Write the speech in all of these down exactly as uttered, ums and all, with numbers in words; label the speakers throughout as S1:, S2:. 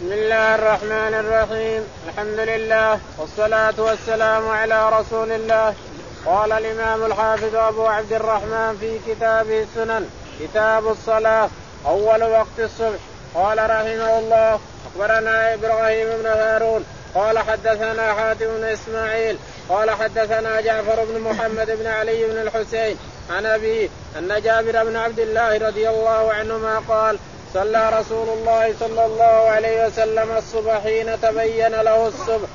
S1: بسم الله الرحمن الرحيم. الحمد لله والصلاة والسلام على رسول الله. قال الإمام الحافظ أبو عبد الرحمن في كتابه السنن كتاب الصلاة أول وقت الصبح. قال رحمه الله أخبرنا إبراهيم بن هارون قال حدثنا حاتم بن إسماعيل قال حدثنا جعفر بن محمد بن علي بن الحسين عن أبيه أن جابر بن عبد الله رضي الله عنهما قال صلى رسول الله صلى الله عليه وسلم الصبح حين تبين له الصبح.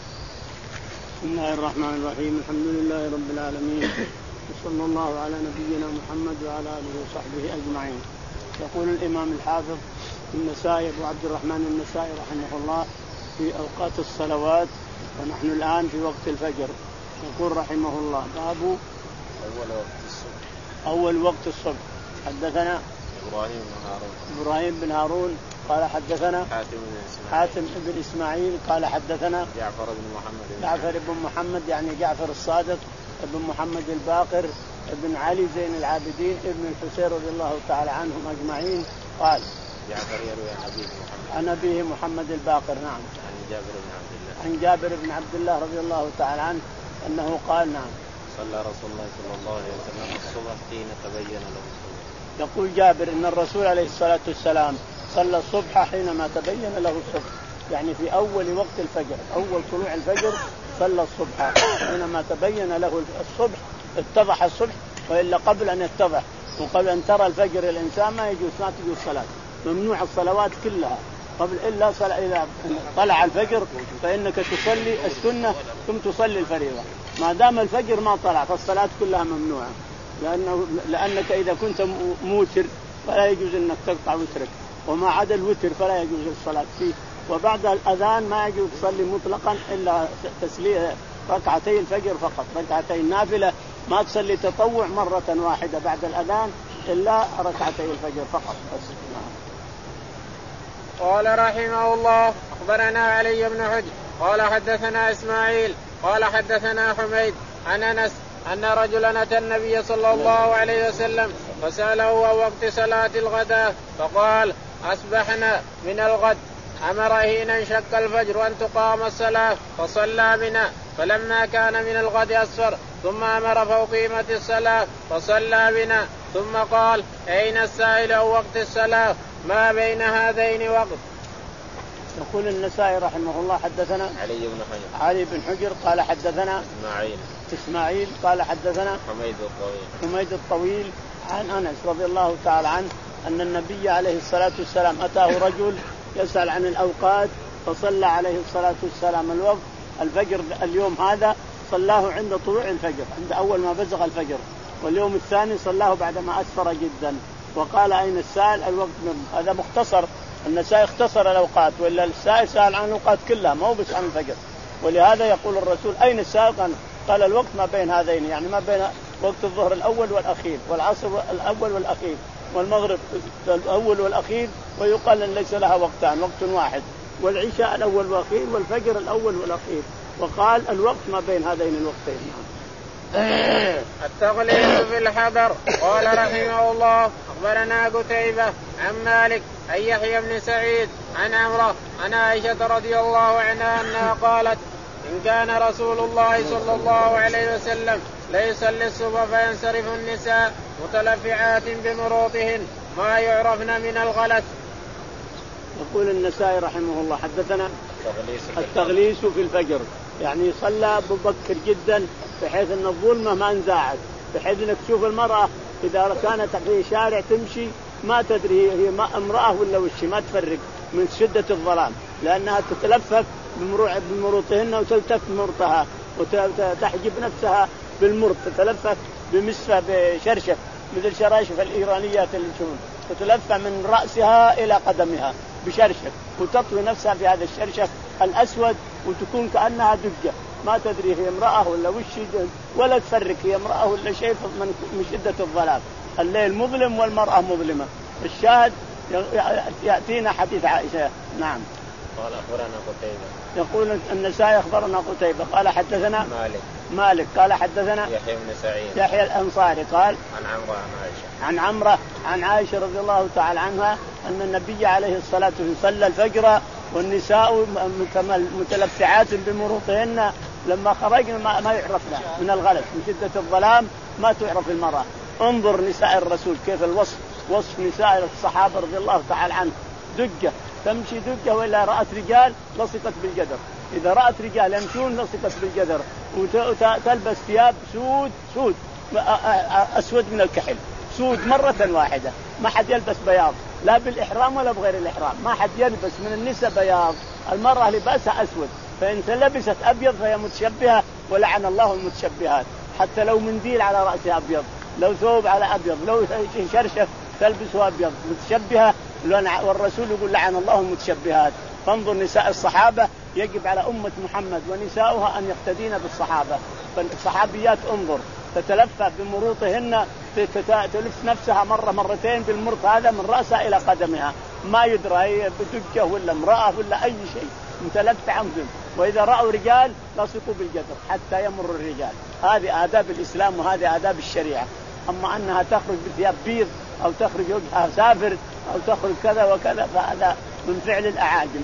S2: بسم الله الرحمن الرحيم. الحمد لله رب العالمين وصلى الله على نبينا محمد وعلى آله وصحبه أجمعين. يقول الإمام الحافظ النسائي أبو عبد الرحمن النسائي رحمه الله في أوقات الصلوات ونحن الآن في وقت الفجر. يقول رحمه الله باب
S3: أول وقت الصبح.
S2: أول وقت الصبح. حدثنا
S3: إبراهيم بن هارون
S2: إبراهيم بن هارون قال حدثنا
S3: حاتم بن إسماعيل
S2: حاتم بن إسماعيل قال حدثنا
S3: جعفر بن محمد
S2: جعفر بن محمد يعني جعفر الصادق ابن محمد الباقر ابن علي زين العابدين ابن الحسين رضي الله تعالى عنهم أجمعين. قال
S3: جعفر يروي عن أبيه محمد
S2: عن أبيه محمد الباقر نعم
S3: عن جابر بن عبد الله
S2: عن جابر بن عبد الله رضي الله تعالى عنه أنه قال نعم
S3: صلى رسول الله صلى الله عليه وسلم الصبح حين تبين له الصبح.
S2: يقول جابر إن الرسول عليه الصلاة والسلام صلى الصبح حينما تبين له الصبح يعني في أول وقت الفجر أول طلوع الفجر صلى الصبح حينما تبين له الصبح اتضح الصبح وإلا قبل أن يتضح وقبل أن ترى الفجر الإنسان ما يجوز ما تجوز صلاة ممنوع الصلوات كلها قبل إلا صلاة إذا طلع الفجر فإنك تصلي السنة ثم تصلي الفريضة ما دام الفجر ما طلع فالصلاة كلها ممنوعة لأنه لأنك إذا كنت موتر فلا يجوز أنك تقطع وترك وما عدا الوتر فلا يجوز الصلاة فيه وبعد الأذان ما يجوز تصلي مطلقا إلا تسليه ركعتي الفجر فقط ركعتي النافلة ما تصلي تطوع مرة واحدة بعد الأذان إلا ركعتي الفجر فقط بس.
S1: قال رحمه الله أخبرنا علي بن حجر قال حدثنا إسماعيل قال حدثنا حميد عن أنس أن رجلا أتى النبي صلى الله عليه وسلم فسأله عن وقت صلاة الغداء فقال أصبحنا من الغد أمر حين انشق الفجر أن تقام الصلاة فصلى بنا فلما كان من الغد أسفر ثم أمر فأقيمت الصلاة فصلى بنا ثم قال أين السائل عن وقت الصلاة ما بين هذين وقت.
S2: يقول النسائي رحمه الله حدثنا
S3: علي بن حجر
S2: علي بن حجر قال حدثنا
S3: إسماعيل
S2: إسماعيل قال حدثنا
S3: حميد الطويل
S2: حميد الطويل عن أنس رضي الله تعالى عنه أن النبي عليه الصلاة والسلام أتاه رجل يسأل عن الأوقات فصلى عليه الصلاة والسلام الوقت الفجر اليوم هذا صلاه عند طلوع الفجر عند أول ما بزغ الفجر واليوم الثاني صلاه بعدما أسفر جدا وقال أين السائل الوقت من هذا مختصر النسائي اختصر الأوقات وإلا السائل سأل عن الأوقات كلها ما هو بس عن الفجر ولهذا يقول الرسول أين السائل قال الوقت ما بين هذين يعني ما بين وقت الظهر الأول والأخير والعصر الأول والأخير والمغرب الأول والأخير ويقال أن ليس لها وقتان وقت واحد والعشاء الأول والأخير والفجر الأول والأخير وقال الوقت ما بين هذين الوقتين.
S1: التغليظ في الحضر. قال رحمه الله أخبرنا قتيبة عن مالك عن يحيى بن سعيد عن عمرو عن عائشة رضي الله عنها أنها قالت إن كان رسول الله صلى الله عليه وسلم ليصلي الصبح فينصرف النساء متلفعات بمروطهن ما يعرفن من الغلس.
S2: يقول النسائي رحمه الله حدثنا التغليس في الفجر يعني صلى مبكر جدا بحيث أن الظلمة ما انزاعت بحيث أنك تشوف المرأة إذا كانت في شارع تمشي ما تدري هي امرأة ولا وش ما تفرق من شدة الظلام لأنها تتلفف بمروطهن وتلتف مرطها وتحجب نفسها بالمرط تتلفف بمسفة بشرشف مثل شراشف الإيرانيات اللي تشوفون تتلفف من رأسها إلى قدمها بشرشف وتطوي نفسها في هذا الشرشف الأسود وتكون كأنها دجة ما تدري هي امرأة ولا وش ولا تفرق هي امرأة ولا شيء من شدة الظلام الليل مظلم والمرأة مظلمة. الشاهد يأتينا حديث عائشة. نعم.
S3: قال أخبرنا قتيبة.
S2: يقول النسائي أخبرنا قتيبة قال حدثنا
S3: مالك
S2: مالك قال حدثنا
S3: يحيى بن سعيد
S2: يحيى الأنصاري قال
S3: عن عمرو عن عائشة
S2: عن عمرو عن عائشة رضي الله تعالى عنها أن النبي عليه الصلاة والسلام صلى الفجر والنساء متلفعات بمروطهن لما خرجنا ما, ما يعرفنا من الغلس من شدة الظلام ما تعرف المرأة. انظر نساء الرسول كيف الوصف، وصف نساء الصحابة رضي الله تعالى عنهم، دجة تمشي دجة وإلا رأت رجال لصقت بالجدر، إذا رأت رجال يمشون لصقت بالجدر، وتلبس ثياب سود سود أسود من الكحل، سود مرة واحدة، ما حد يلبس بياض لا بالإحرام ولا بغير الإحرام، ما حد يلبس من النساء بياض، المرأة لباسها أسود، فإن لبست أبيض فهي متشبهة ولعن الله المتشبهات. حتى لو منديل على رأسها أبيض، لو ثوب على أبيض، لو شرشف تلبسه أبيض متشبهة، والرسول يقول لعن الله المتشبهات. فانظر نساء الصحابة يجب على أمة محمد ونساؤها أن يقتدين بالصحابة. فالصحابيات انظر تتلفى بمروطهن، تلف نفسها مرة مرتين بالمرط هذا من رأسها إلى قدمها، ما يدرى هي بدجة ولا امرأة ولا أي شيء، متلفع عنهم. وإذا رأوا رجال لصقوا بالجدر حتى يمر الرجال. هذه آداب الإسلام وهذه آداب الشريعة. أما أنها تخرج بثياب بيض أو تخرج وجهها سافر أو تخرج كذا وكذا فهذا من فعل الأعاجم.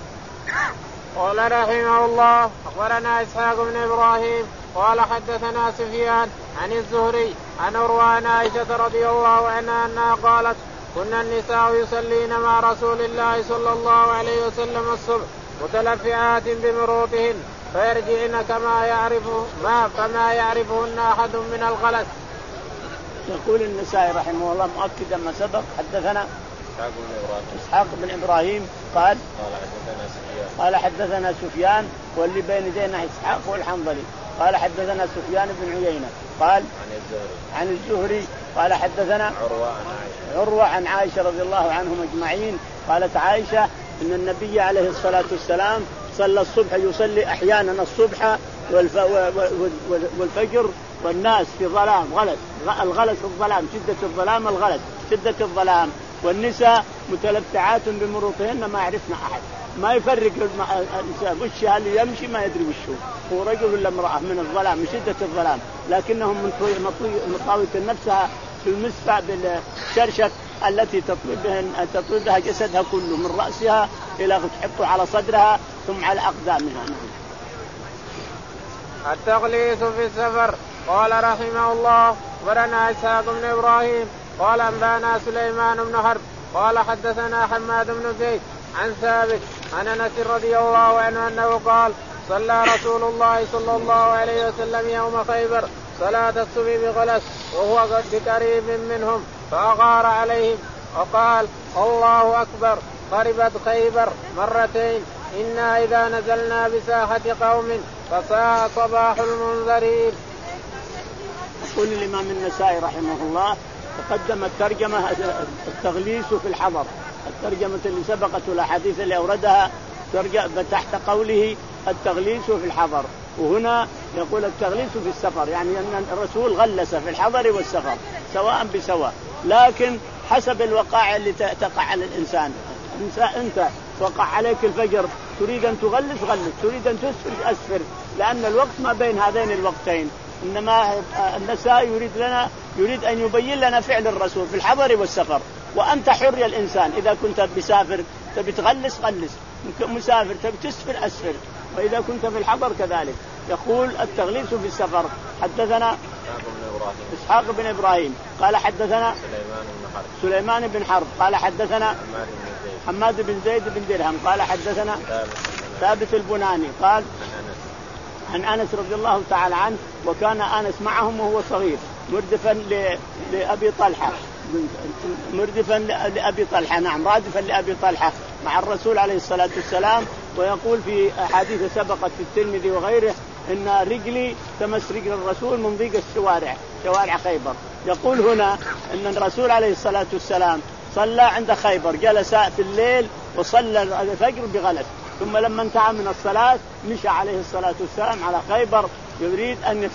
S1: قال رحمه الله أخبرنا إسحاق بن إبراهيم قال حدثنا سفيان عن الزهري عن عروة عن عائشة رضي الله عنها أنها قالت كنا النساء يصلين مع رسول الله صلى الله عليه وسلم الصبح متلفعات بمروطهن فيرجعن كما يعرفه ما فما يعرفهن أحد من الغلس.
S2: يقول النسائي رحمه الله مؤكدا ما سبق حدثنا
S3: إسحاق بن إبراهيم
S2: إسحاق بن إبراهيم قال
S3: قال حدثنا سفيان
S2: قال حدثنا سفيان واللي بين يدينا إسحاق والحنظلي قال حدثنا سفيان بن عيينة قال
S3: عن الزهري
S2: عن الزهري قال حدثنا
S3: عروة عن عائشة
S2: عروة عن عائشة رضي الله عنهم أجمعين قالت عائشة إن النبي عليه الصلاة والسلام صلى الصبح، يصلي أحيانا الصبح والفجر والناس في ظلام غلس، الغلس الظلام، شدة الظلام الغلس شدة الظلام، والنساء متلفعات بمروطهن ما يعرفنا أحد، ما يفرق الإنسان وش اللي يمشي ما يدري وشه هو رجل ولا امرأة من الظلام من شدة الظلام، لكنهم مطاوية نفسها في المسفع بالشرشف التي تطوي بها جسدها كله من رأسها إلى تحطه على صدرها ثم على أقدامها.
S1: التغليس في السفر. قال رحمه الله ورنا إسحاق بن إبراهيم قال أنبانا سليمان بن حرب قال حدثنا حماد بن زيد عن ثابت عن أنس رضي الله عنه أنه قال صلى رسول الله صلى الله عليه وسلم يوم خيبر صلاة الصبح بغلس وهو قد قريب منهم فأغار عليهم وقال الله أكبر خربت خيبر مرتين إنا إذا نزلنا بساحة قوم فساء صباح المنذرين.
S2: يقول الإمام النسائي رحمه الله تقدم الترجمة التغليس في الحضر، الترجمة اللي سبقت الأحاديث اللي أوردها ترجم تحت قوله التغليس في الحضر، وهنا يقول التغليس في السفر، يعني أن الرسول غلس في الحضر والسفر سواء بسواء، لكن حسب الوقائع اللي تقع على الإنسان. أنت وقع عليك الفجر تريد أن تغلس غلس، تريد أن تسفر أسفر، لأن الوقت ما بين هذين الوقتين. إنما النسائي يريد لنا يريد أن يبين لنا فعل الرسول في الحضر والسفر. وأنت حر يا الإنسان، إذا كنت بسافر تبي تغلس غلس، مسافر تبي تسفر أسفر، وإذا كنت في الحضر كذلك. يقول التغليس في السفر. حدثنا إسحاق بن إبراهيم قال حدثنا
S3: سليمان بن حرب
S2: سليمان بن حرب قال حدثنا حماد بن زيد بن درهم قال حدثنا ثابت البناني قال عن أنس رضي الله تعالى عنه وكان أنس معهم وهو صغير مردفا لأبي طلحة مردفا لأبي طلحة نعم رادفا لأبي طلحة مع الرسول عليه الصلاة والسلام. ويقول في أحاديث سبقت في الترمذي وغيره إن رجلي تمس رجل الرسول من ضيق الشوارع شوارع خيبر. يقول هنا إن الرسول عليه الصلاة والسلام صلى عند خيبر، جلس في الليل وصلى الفجر بغلس، ثم لما انتهى من الصلاة مشى عليه الصلاة والسلام على خيبر يريد أن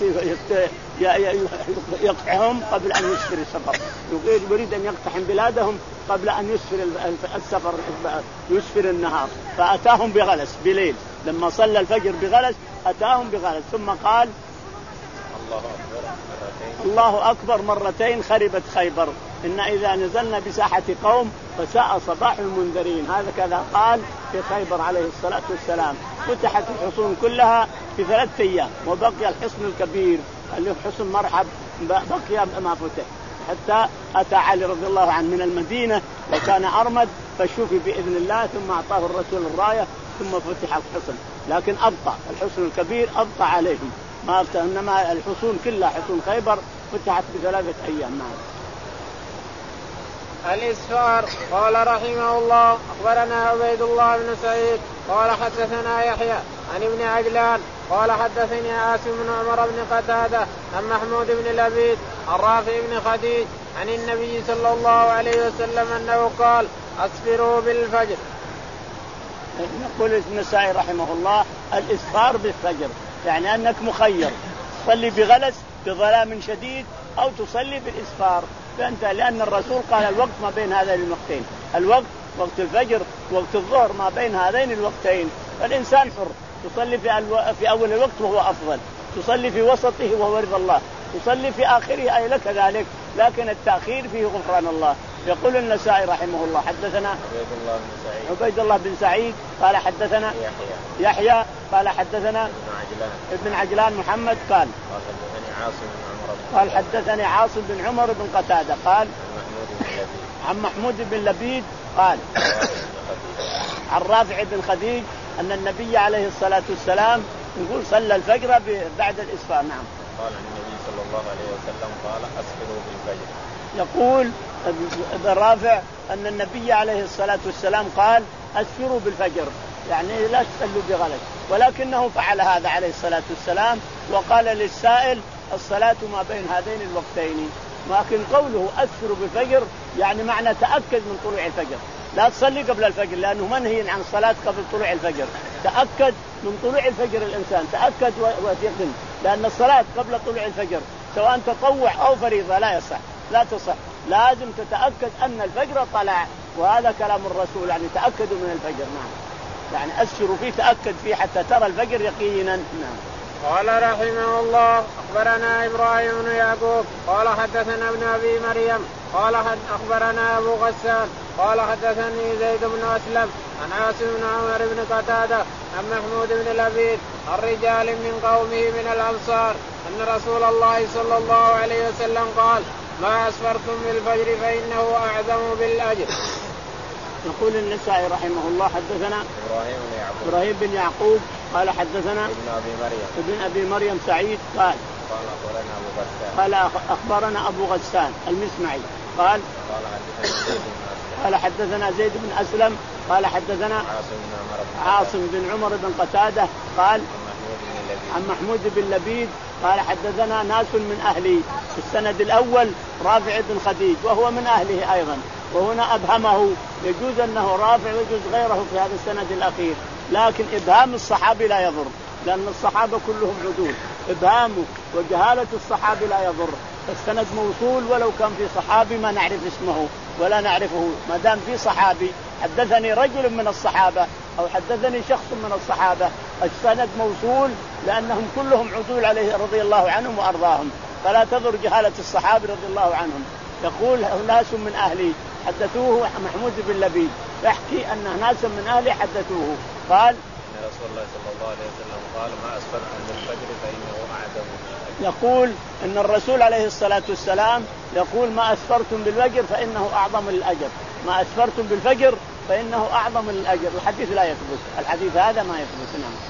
S2: يقطعهم قبل أن يسفر السفر، يريد أن يقتحم بلادهم قبل أن يسفر السفر يسفر النهار. فأتاهم بغلس بليل، لما صلى الفجر بغلس أتاهم بغلس، ثم قال
S3: الله أكبر مرتين
S2: الله أكبر مرتين خربت خيبر. إن إذا نزلنا بساحة قوم فساء صباح المنذرين. هذا كذا قال في خيبر عليه الصلاة والسلام. فتحت الحصون كلها في ثلاثة أيام وبقي الحصن الكبير اللي هو حصن مرحب بقي ما فتح حتى أتى علي رضي الله عنه من المدينة وكان أرمد فشوفي بإذن الله ثم أعطاه الرسول الراية ثم فتح الحصن. لكن أبقى الحصن الكبير أبقى عليهم ما أبقى، إنما الحصون كلها حصون خيبر فتحت بثلاثة أيام. معه
S1: الإسفار. قال رحمه الله أخبرنا عبيد الله بن سعيد قال حدثنا يحيى عن ابن عجلان قال حدثني عاصم بن عمر بن قتادة عن محمود بن لبيد عن رافع بن خديج عن النبي صلى الله عليه وسلم أنه قال أسفروا بالفجر.
S2: يقول النسائي رحمه الله الإسفار بالفجر يعني أنك مخير تصلي بغلس بظلام شديد أو تصلي بالإسفار. فأنت لأن الرسول قال الوقت ما بين هذين الوقتين، الوقت وقت الفجر وقت الظهر ما بين هذين الوقتين، فالإنسان حر تصلي في, الو... في أول الوقت وهو أفضل، تصلي في وسطه وهو رضا الله، تصلي في آخره أي لك ذلك، لكن التأخير فيه غفران الله. يقول النسائي رحمه الله حدثنا
S3: عبيد الله بن سعيد
S2: عبيد الله بن سعيد قال حدثنا
S3: يحيى
S2: يحيى قال حدثنا
S3: ابن عجلان
S2: ابن عجلان محمد قال
S3: حدثني عاصم بن عمر
S2: قال حدثني عاصم بن عمر بن قتادة قال
S3: عن محمود بن لبيد
S2: عن محمود بن لبيد قال عن رافع بن خديج أن النبي عليه الصلاة والسلام يقول صلى الفجر بعد الإسفار. نعم.
S3: قال عن النبي صلى الله عليه وسلم قال أسفروا بالفجر.
S2: يقول ابن رافع أن النبي عليه الصلاة والسلام قال أسفروا بالفجر يعني لا تصلوا بغلط، ولكنه فعل هذا عليه الصلاة والسلام وقال للسائل الصلاة ما بين هذين الوقتين. لكن قوله أسفروا بالفجر يعني معنى تأكد من طلوع الفجر، لا تصلي قبل الفجر لأنه منهي عن الصلاة قبل طلوع الفجر. تأكد من طلوع الفجر الإنسان تأكد ويقن، لأن الصلاة قبل طلوع الفجر سواء تطوع أو فريضة لا يصح لا تصح، لازم تتأكد أن الفجر طلع، وهذا كلام الرسول يعني تأكدوا من الفجر. نعم يعني أسفروا فيه تأكد فيه حتى ترى الفجر يقينا. نعم.
S1: قال رحمه الله أخبرنا إبراهيم بن يعقوب قال حدثنا ابن أبي مريم قال أخبرنا أبو غسان قال حدثني زيد بن أسلم عن عاصم بن عمر بن قتادة عن محمود بن لبيد عن رجال من قومه من الأنصار أن رسول الله صلى الله عليه وسلم قال ما أسفرتم بالفجر فإنه أعظم بالأجر.
S2: يقول النسائي رحمه الله حدثنا
S3: إبراهيم بن يعقوب
S2: إبراهيم بن يعقوب قال حدثنا
S3: ابن أبي مريم
S2: ابن أبي مريم سعيد قال
S3: قال أخبرنا أبو غسان
S2: قال أخبرنا أبو غسان المسمعي قال
S3: قال حدثنا زيد بن أسلم
S2: قال حدثنا زيد بن أسلم قال حدثنا
S3: عاصم بن عمر بن
S2: عاصم بن عمر بن قتادة قال
S3: عن محمود بن لبيد
S2: عن محمود بن لبيد قال حدثنا ناس من أهلي. في السند الأول رافع بن خديج وهو من أهله أيضا، وهنا أبهمه، يجوز أنه رافع ويجوز غيره في هذا السند الأخير، لكن إبهام الصحابي لا يضر لأن الصحابة كلهم عدول، إبهامه وجهالة الصحابي لا يضر. السند موصول ولو كان في صحابي ما نعرف اسمه ولا نعرفه، ما دام في صحابي حدثني رجل من الصحابة أو حدثني شخص من الصحابة السند موصول لأنهم كلهم عدول عليه رضي الله عنهم وأرضاهم، فلا تضر جهالة الصحابي رضي الله عنهم. يقول ناس من أهلي حدثوه محمود بن لبيد يحكي أن ناس من أهلي حدثوه قال
S3: إن رسول الله صلى الله عليه وسلم قال ما أسفرتم بالفجر فإنه أعظم بالأجر.
S2: يقول أن الرسول عليه الصلاة والسلام يقول ما أسفرتم بالفجر فإنه أعظم للأجر، ما أسفرتم بالفجر فإنه أعظم للأجر. الحديث لا يثبت، الحديث هذا ما يثبت. نعم.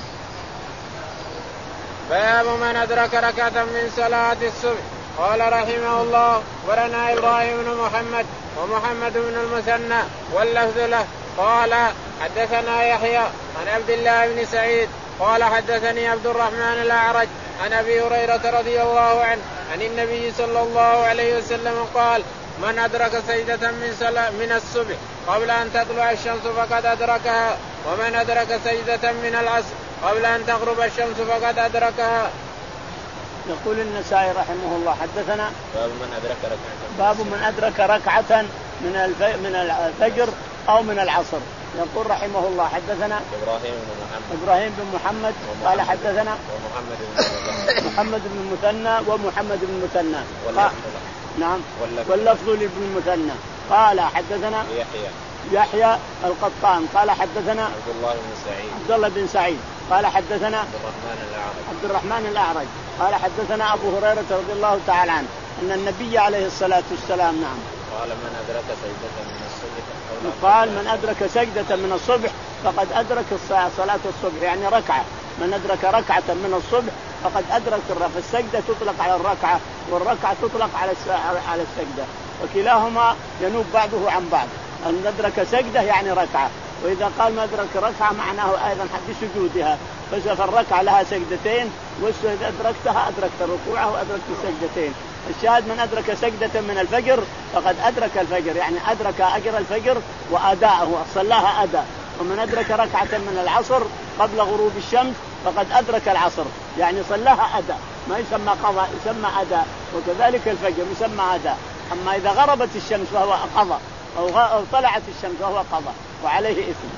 S1: باب من أدرك ركعة من صلاة الصبح. قال رحمه الله ورنا إبراهيم بن محمد ومحمد بن المثنى واللفظ له قال حدثنا يحيى عن عبد الله بن سعيد قال حدثني عبد الرحمن الأعرج عن أبي هريرة رضي الله عنه عن النبي صلى الله عليه وسلم قال من أدرك سجدة من, من الصبح قبل أن تطلع الشمس فقد أدركها، ومن أدرك سجدة من العصر قبل أن تغرب الشمس فقد أدركها.
S2: يقول النسائي رحمه الله حدثنا
S3: باب من أدرك ركعة
S2: باب من أدرك ركعة من من الفجر أو من العصر. يقول رحمه الله حدثنا
S3: إبراهيم بن محمد
S2: إبراهيم بن محمد قال حدثنا
S3: ومحمد بن
S2: محمد بن المثنى ومحمد بن المثنى نعم. واللفظ لابن المثنى قال حدثنا
S3: يحيى
S2: يحيى القطان قال حدثنا
S3: عبد الله بن سعيد
S2: عبد الله بن سعيد قال حدثنا
S3: عبد الرحمن الأعرج
S2: عبد الرحمن الأعرج قال حدثنا أبو هريرة رضي الله تعالى عنه أن النبي عليه الصلاة والسلام نعم
S3: قال من أدرك سجدة من الصبح
S2: قال من أدرك سجدة من الصبح فقد أدرك صلاة الصبح، يعني ركعة. من أدرك ركعة من الصبح فقد أدرك الركعة. فالسجدة تطلق على الركعة والركعة تطلق على على السجدة، وكلاهما ينوب بعضه عن بعض. أن أدرك سجدة يعني ركعة، وإذا قال ما أدرك ركعة معناه أيضا بسجودها. فالركعة لها سجدتين، والسجدة أدركتها أدركت الركوع وأدركت السجدتين. الشاهد من أدرك سجدة من الفجر فقد أدرك الفجر، يعني أدرك أجر الفجر وأداءه صلاها أداء. ومن أدرك ركعة من العصر قبل غروب الشمس فقد أدرك العصر، يعني صلاها أداء، ما يسمى قضاء، يسمى أداء. وكذلك الفجر يسمى أداء. أما إذا غربت الشمس فهو قضاء، أو طلعت الشمس فهو قضاء وعليه إثم.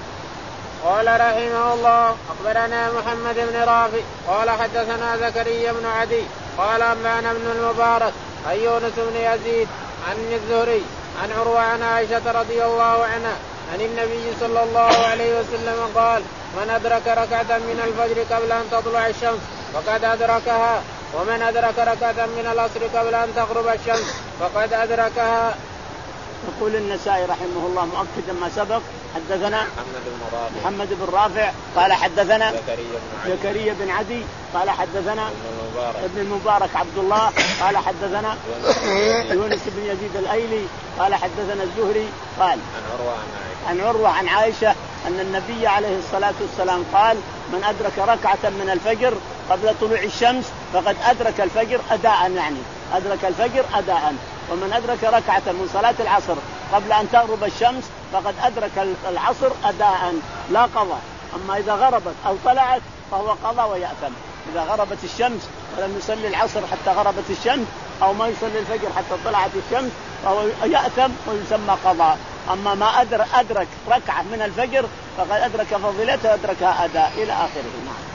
S1: قال رحمه الله أخبرنا محمد بن رافع قال حدثنا زكريا بن عدي قال أنبأنا ابن المبارك عن يونس بن يزيد عن الزهري عن عروة عن عائشة رضي الله عنها عن النبي صلى الله عليه وسلم قال من أدرك ركعة من الفجر قبل أن تطلع الشمس فقد أدركها، ومن أدرك ركعة من العصر قبل أن تغرب الشمس فقد أدركها.
S2: يقول النسائي رحمه الله مؤكدا ما سبق حدثنا
S3: محمد بن رافع
S2: محمد بن رافع قال حدثنا
S3: زكريا بن,
S2: زكريا بن عدي قال حدثنا
S3: ابن المبارك,
S2: ابن المبارك عبد الله قال حدثنا يونس بن يزيد الأيلي قال حدثنا الزهري قال
S3: عن عروة عن عائشة
S2: عن عروة عن عائشة أن النبي عليه الصلاة والسلام قال من أدرك ركعة من الفجر قبل طلوع الشمس فقد أدرك الفجر أداء، يعني أدرك الفجر أداء. ومن أدرك ركعة من صلاة العصر قبل أن تغرب الشمس فقد أدرك العصر أداء لا قضاء. أما إذا غربت أو طلعت فهو قضاء ويأثم. إذا غربت الشمس ولم يصلي العصر حتى غربت الشمس، أو ما يصلي الفجر حتى طلعت الشمس، فهو يأثم ويسمى قضاء. أما ما أدرك, أدرك ركعة من الفجر فقد أدرك فضيلته وأدركها أداء إلى آخره.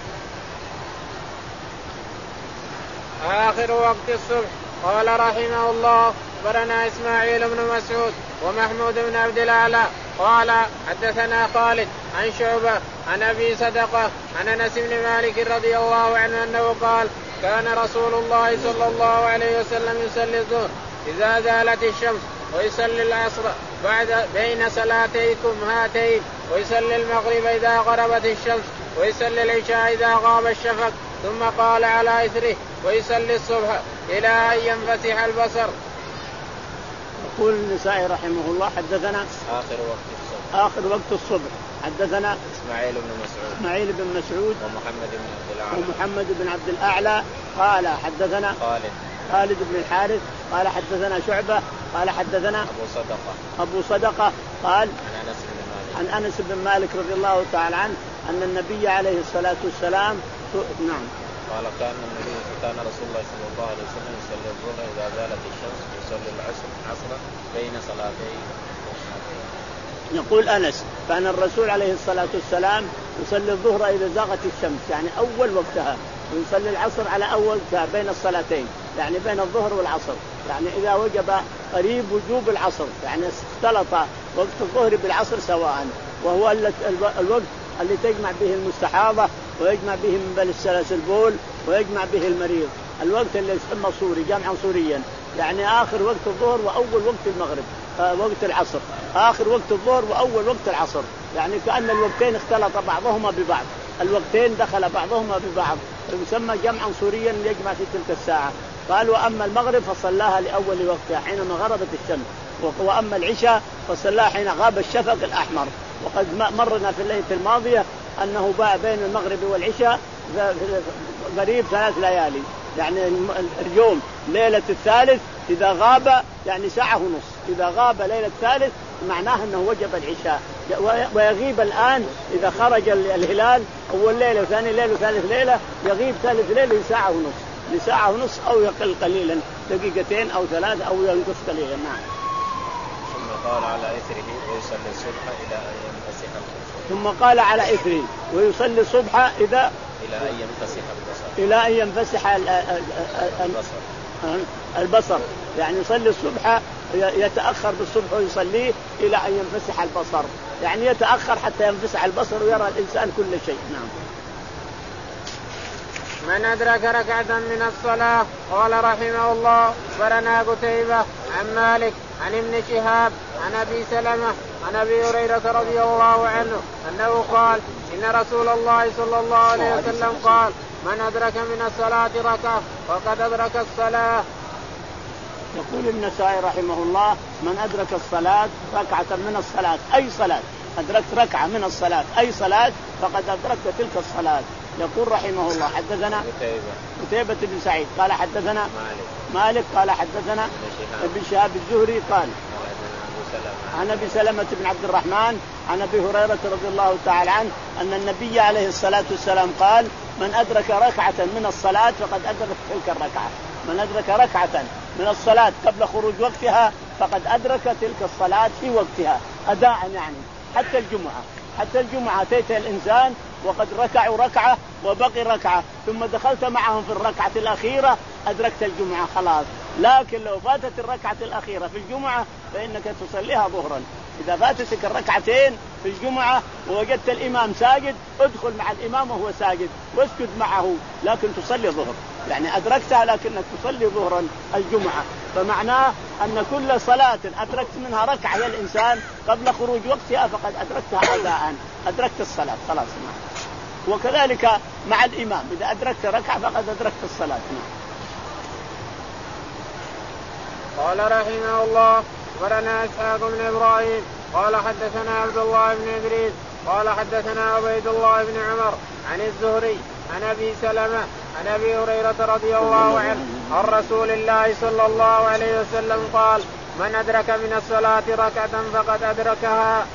S1: آخر وقت الصبح. قال رحمه الله أخبرنا إسماعيل بن مسعود ومحمود بن عبد الأعلى قال حدثنا خالد عن شعبة عن أبي صدقة عن أنس بن مالك رضي الله عنه أنه قال كان رسول الله صلى الله عليه وسلم يصلي الظهر إذا زالت الشمس، ويصلي العصر بعد بين صلاتيكم هاتين، ويصلي المغرب إذا غربت الشمس، ويصلي العشاء إذا غاب الشفق، ثم قال على إثره ويصلي الصبح إلى أن ينفتح البصر.
S2: يقول النسائي رحمه الله حدثنا
S3: آخر وقت الصبح
S2: آخر وقت الصبح حدثنا
S3: إسماعيل بن مسعود
S2: إسماعيل بن مسعود
S3: ومحمد بن عبد الأعلى
S2: ومحمد بن عبد الأعلى قال حدثنا
S3: خالد
S2: خالد بن الحارث قال حدثنا شعبة قال حدثنا
S3: أبو صدقة
S2: أبو صدقة قال
S3: عن أنس بن مالك
S2: عن أنس بن مالك رضي الله تعالى عنه أن النبي عليه الصلاة والسلام نعم
S3: قال كان النبي كان رسول الله صلى الله عليه وسلم يصلي الظهر إذا زالت الشمس، ويصلي العصر العصر بين صلاتين.
S2: يقول أنس كان الرسول عليه الصلاة والسلام يصلي الظهر إذا زاغت الشمس، يعني أول وقتها، ويصلي العصر على أول وقتها بين الصلاتين، يعني بين الظهر والعصر، يعني إذا وجب قريب وجوب العصر، يعني اختلط وقت الظهر بالعصر سواء، وهو الوقت اللي تجمع به المستحاضة ويجمع به من بل السلس البول ويجمع به المريض، الوقت اللي يسمى صوري جمعا صوريا، يعني آخر وقت الظهر وأول وقت المغرب آه وقت العصر، آخر وقت الظهر وأول وقت العصر، يعني كأن الوقتين اختلط بعضهما ببعض، الوقتين دخل بعضهما ببعض، يسمى جمعا صوريا يجمع في تلك الساعة. قال وأما المغرب فصلاها لأول وقتها حينما غربت الشمس، وأما العشاء فصلاها حين غاب الشفق الأحمر. وقد مرنا في الليلة الماضية أنه باع بين المغرب والعشاء قريب ثلاث ليالي، يعني اليوم ليلة الثالث إذا غاب يعني ساعة ونص، إذا غاب ليلة الثالث معناه أنه وجب العشاء، ويغيب الآن إذا خرج الهلال أول ليلة وثاني ليلة وثالث ليلة، يغيب ثالث ليلة لساعة ونص، لساعة ونص أو يقل قليلا دقيقتين أو ثلاث أو ينقص قليلا. نعم.
S3: ثم قال على إثره ويصلي الصبح إلى أن ينفسح البصر.
S2: ثم قال على إثره ويصلي الصبح إذا
S3: إلى أن ينفسح البصر
S2: إلى أن ينفسح البصر البصر، يعني يصلي الصبح يتأخر بالصبح ويصليه إلى أن ينفسح البصر، يعني يتأخر حتى ينفسح البصر ويرى الإنسان كل شيء. نعم.
S1: من أدرك ركعة من الصلاة. قال رحمه الله أخبرنا قتيبة عن مالك عن ابن شهاب عن أبي سلمة عن أبي هريرة رضي الله عنه أنه قال إن رسول الله صلى الله عليه وسلم قال من أدرك من الصلاة ركعة فقد أدرك الصلاة.
S2: يقول النسائي رحمه الله من أدرك الصلاة ركعة من الصلاة أي صلاة، أدركت ركعة من الصلاة أي صلاة فقد أدركت تلك الصلاة. يقول رحمه الله حدثنا قتيبة بن سعيد قال حدثنا
S3: مالك,
S2: مالك قال حدثنا ابن شهاب الزهري قال عن أبي سلمة بن عبد الرحمن عن أبي هريرة رضي الله تعالى عنه أن النبي عليه الصلاة والسلام قال من أدرك ركعة من الصلاة فقد أدرك تلك الركعة. من أدرك ركعة من الصلاة قبل خروج وقتها فقد أدرك تلك الصلاة في وقتها أداء، يعني حتى الجمعة حتى الجمعة أتيت الإنسان وقد ركعوا ركعة وبقي ركعة ثم دخلت معهم في الركعة الأخيرة أدركت الجمعة خلاص. لكن لو فاتت الركعة الأخيرة في الجمعة فإنك تصليها ظهرا. إذا فاتتك الركعتين في الجمعة ووجدت الإمام ساجد ادخل مع الإمام وهو ساجد واسجد معه، لكن تصلي ظهر، يعني أدركتها لكنك تصلي ظهرا الجمعة. فمعناه أن كل صلاة أدركت منها ركعة يا الإنسان قبل خروج وقتها فقد أدركتها أداء، أدركت الصلاة خلاص. وكذلك مع الإمام إذا أدركت ركعة فقد أدركت الصلاة.
S1: قال رحمه الله أخبرنا إسحاق بن إبراهيم قال حدثنا عبد الله بن إدريس قال حدثنا عبيد الله بن عمر عن الزهري عن أبي سلمة عن أبي هريرة رضي الله عنه عن رسول الله صلى الله عليه وسلم قال من أدرك من الصلاة ركعة فقد أدركها.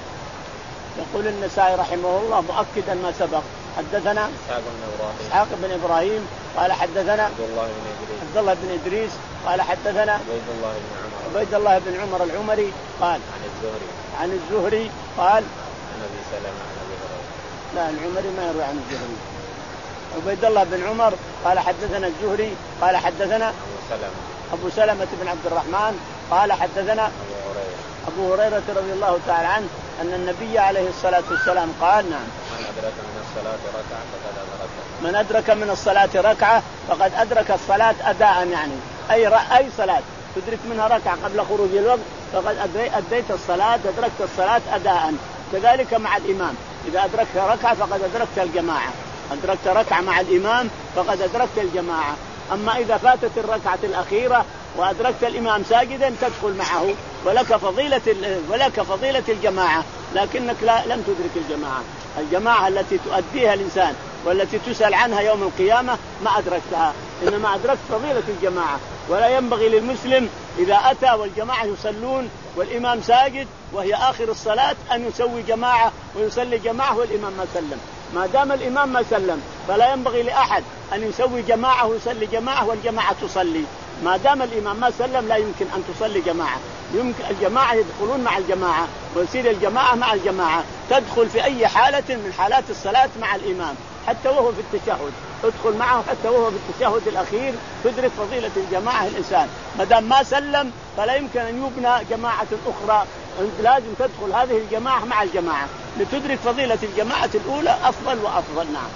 S2: يقول النسائي رحمه الله مؤكدا ما سبق حدثنا إسحاق بن إبراهيم قال حدثنا عبد الله بن إدريس, عبد الله بن إدريس قال حدثنا
S3: عبيد الله بن عمر
S2: عبيد الله بن عمر العمري قال
S3: عن الزهري
S2: عن الزهري قال
S3: عن أبي سلمة عن أبي هريرة.
S2: لا العمري ما يروي عن الزهري. عبيد الله بن عمر قال حدثنا الزهري قال حدثنا
S3: أبو سلمة
S2: أبو سلمة بن عبد الرحمن قال حدثنا
S3: أبو هريرة
S2: أبو هريرة رضي الله تعالى عنه أن النبي عليه الصلاة والسلام قال نعم
S3: من أدرك من الصلاة ركعة فقد أدرك
S2: من أدرك من الصلاة ركعة فقد أدرك الصلاة أداء، يعني أي أي صلاة تدرك منها ركعة قبل خروج الوقت فقد أديت الصلاة أدركت الصلاة أداء. كذلك مع الإمام إذا أدركت ركعة فقد أدركت الجماعة، أدركت ركعة مع الإمام فقد أدركت الجماعة. أما إذا فاتت الركعة الأخيرة وأدركت الإمام ساجدا تدخل معه ولك فضيلة ولك فضيلة الجماعة، لكنك لا لم تدرك الجماعة. الجماعة التي تؤديها الإنسان والتي تسأل عنها يوم القيامة ما أدركتها، إنما أدركت فضيلة الجماعة. ولا ينبغي للمسلم إذا أتى والجماعة يصلون والإمام ساجد وهي آخر الصلاة أن يسوي جماعة ويصلي جماعة والإمام ما سلم. ما دام الإمام ما سلم فلا ينبغي لأحد أن يسوي جماعة ويصلي جماعة والجماعة تصلي. ما دام الإمام ما سلم لا يمكن أن تصلي جماعة. يمكن الجماعة يدخلون مع الجماعة ويصير الجماعة مع الجماعة. تدخل في أي حالة من حالات الصلاة مع الإمام حتى وهو في التشهد، تدخل معه حتى وهو في التشهد الأخير تدرك فضيلة الجماعة الإنسان. ما دام ما سلم فلا يمكن أن يبنى جماعة أخرى، لازم تدخل هذه الجماعة مع الجماعة لتدرك فضيلة الجماعة الأولى أفضل وأفضل. نعم.